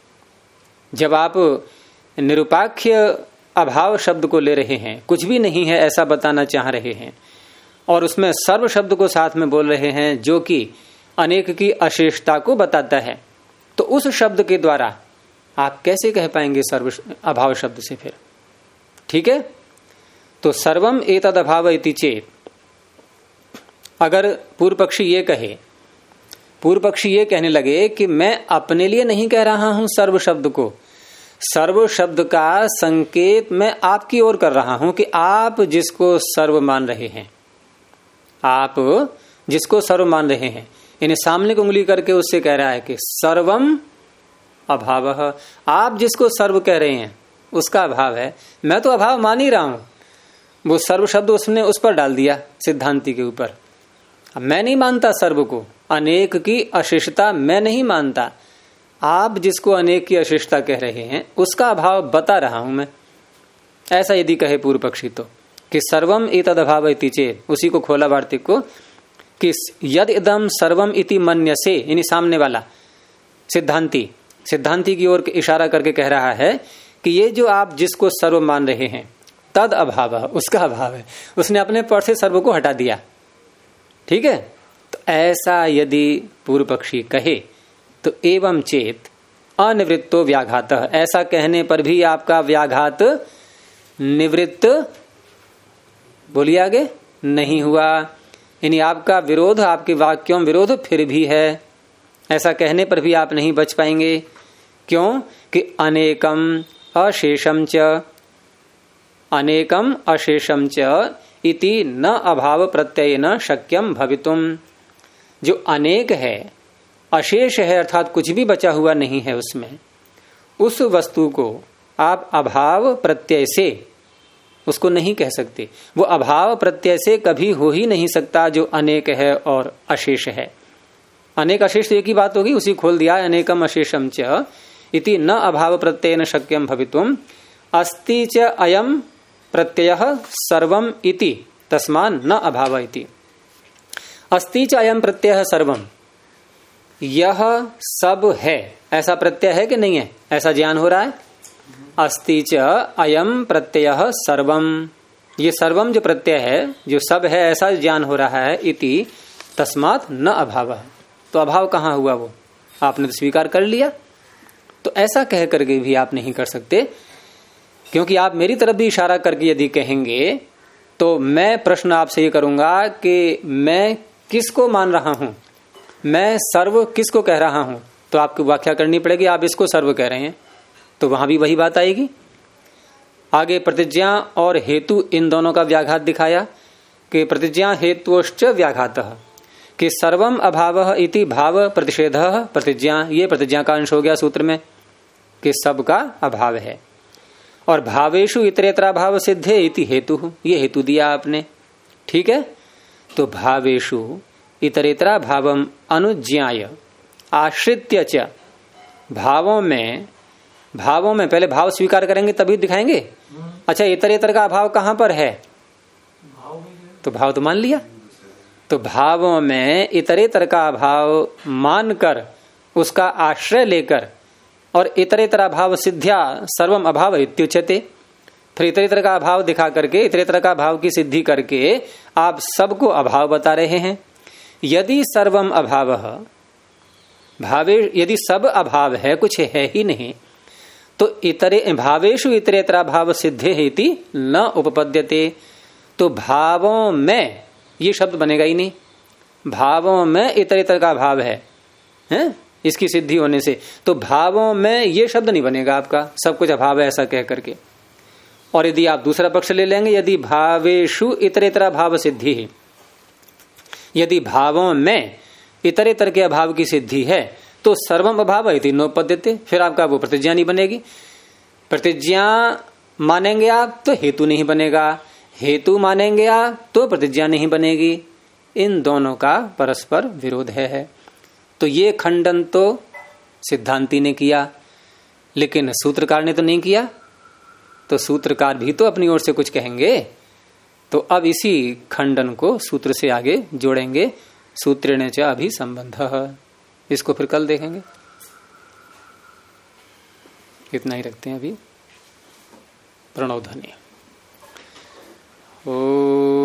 जब आप निरुपाख्य अभाव शब्द को ले रहे हैं, कुछ भी नहीं है ऐसा बताना चाह रहे हैं, और उसमें सर्व शब्द को साथ में बोल रहे हैं जो कि अनेक की अशेषता को बताता है, तो उस शब्द के द्वारा आप कैसे कह पाएंगे सर्व अभाव शब्द से फिर? ठीक है। तो सर्वम एतद अभाव इति चेत, अगर पूर्व पक्षी ये कहे, पूर्व पक्षी ये कहने लगे कि मैं अपने लिए नहीं कह रहा हूं सर्व शब्द को, सर्व शब्द का संकेत मैं आपकी ओर कर रहा हूं कि आप जिसको सर्व मान रहे हैं, आप जिसको सर्व मान रहे हैं, इन्हें सामने को उंगली करके उससे कह रहा है कि सर्वम अभावः, आप जिसको सर्व कह रहे हैं उसका अभाव है, मैं तो अभाव मान ही रहा हूं। वो सर्व शब्द उसने उस पर डाल दिया सिद्धांति के ऊपर। अब मैं नहीं मानता सर्व को, अनेक की अशिष्टता मैं नहीं मानता, आप जिसको अनेक की अशिष्टता कह रहे हैं उसका अभाव बता रहा हूं मैं। ऐसा यदि कहे पूर्व पक्षी तो कि सर्वम एतद अभाव इति चेत्, उसी को खोला वार्तिक को कि यद इदम सर्वम इति मन्यसे, यानी सामने वाला सिद्धांति की ओर इशारा करके कह रहा है कि ये जो आप जिसको सर्व मान रहे हैं तद अभाव, उसका अभाव है, उसने अपने पर से सर्व को हटा दिया। ठीक है। तो ऐसा यदि पूर्व पक्षी कहे तो एवं चेत अनिवृत्तो व्याघात, ऐसा कहने पर भी आपका व्याघात निवृत्त, बोलिए आगे, नहीं हुआ। यानी आपका विरोध, आपके वाक्यों विरोध फिर भी है, ऐसा कहने पर भी आप नहीं बच पाएंगे। क्यों? कि अनेकम अशेषम च, अनेकम अशेषम च इति न अभाव प्रत्यय न शक्यम भवितुम। जो अनेक है, अशेष है, अर्थात कुछ भी बचा हुआ नहीं है उसमें, उस वस्तु को आप अभाव प्रत्यय से उसको नहीं कह सकते। वो अभाव प्रत्यय से कभी हो ही नहीं सकता जो अनेक है और अशेष है। अनेक अशेष एक ही बात होगी, उसी खोल दिया अनेकम अशेषम च इति न अभाव प्रत्यय न शक्यम भवितुम। अस्ति च अयम प्रत्ययः सर्वम इति तस्मान् न अभाव इति। अस्ति च अयम प्रत्ययः सर्वम, यह सब है, ऐसा प्रत्यय है कि नहीं है, ऐसा ज्ञान हो रहा है। अस्ति च अयम प्रत्ययः सर्वम, ये सर्वम जो प्रत्यय है, जो सब है, ऐसा ज्ञान हो रहा है। इति तस्मात् न अभाव है, तो अभाव कहाँ हुआ? वो आपने तो स्वीकार कर लिया। तो ऐसा कह करके भी आप नहीं कर सकते, क्योंकि आप मेरी तरफ भी इशारा करके यदि कहेंगे तो मैं प्रश्न आपसे ये करूंगा कि मैं किसको मान रहा हूं, मैं सर्व किसको कह रहा हूं, तो आपको व्याख्या करनी पड़ेगी। आप इसको सर्व कह रहे हैं तो वहां भी वही बात आएगी। आगे प्रतिज्ञा और हेतु, इन दोनों का व्याघात दिखाया कि प्रतिज्ञा हेतुश्च व्याघातः, कि सर्वम अभाव इति भाव प्रतिषेध प्रतिज्ञा, ये प्रतिज्ञा का अंश हो गया सूत्र में कि सबका अभाव है। और भावेशु इतरेतरा भाव सिद्धे इति हेतु, ये हेतु दिया आपने, ठीक है। तो भावेशु इतरेतरा भावम अनुज्ञाय आश्रित्य च, भावों में पहले भाव स्वीकार करेंगे तभी दिखाएंगे। अच्छा, इतरेतर का अभाव कहां पर है? तो भाव तो मान लिया, तो भावों में इतरेतर का अभाव मानकर उसका आश्रय लेकर और इतरेतर अभाव सिद्ध्या सर्वम अभाव इत्युच्यते, फिर इतरेतर का अभाव दिखा करके इतरेतर का भाव की सिद्धि करके आप सबको अभाव बता रहे हैं। यदि सर्वम अभाव भावे, यदि सब अभाव है, कुछ है ही नहीं, तो इतरे भावेशु इतरेतरा भाव सिद्धे हेति न उपपद्यते, तो भावों में ये शब्द बनेगा ही नहीं। भावों में इतरेतर का भाव है इसकी सिद्धि होने से, तो भावों में ये शब्द नहीं बनेगा आपका, सब कुछ अभाव है ऐसा कह करके। और यदि आप दूसरा पक्ष ले लेंगे, यदि भावेशु इतरेतरा भाव सिद्धि है, यदि भावों में इतरेतर के अभाव की सिद्धि है, तो सर्वम अभाव इति नोपद्यते, फिर आपका वो प्रतिज्ञा नहीं बनेगी। प्रतिज्ञा मानेंगे आप तो हेतु नहीं बनेगा, हेतु मानेंगे आप तो प्रतिज्ञा नहीं बनेगी। इन दोनों का परस्पर विरोध है। तो ये खंडन तो सिद्धांती ने किया, लेकिन सूत्रकार ने तो नहीं किया, तो सूत्रकार भी तो अपनी ओर से कुछ कहेंगे। तो अब इसी खंडन को सूत्र से आगे जोड़ेंगे, सूत्रेण च अभिसंबंधः। इसको फिर कल देखेंगे, इतना ही रखते हैं अभी। प्रणव ध्वनि। ओ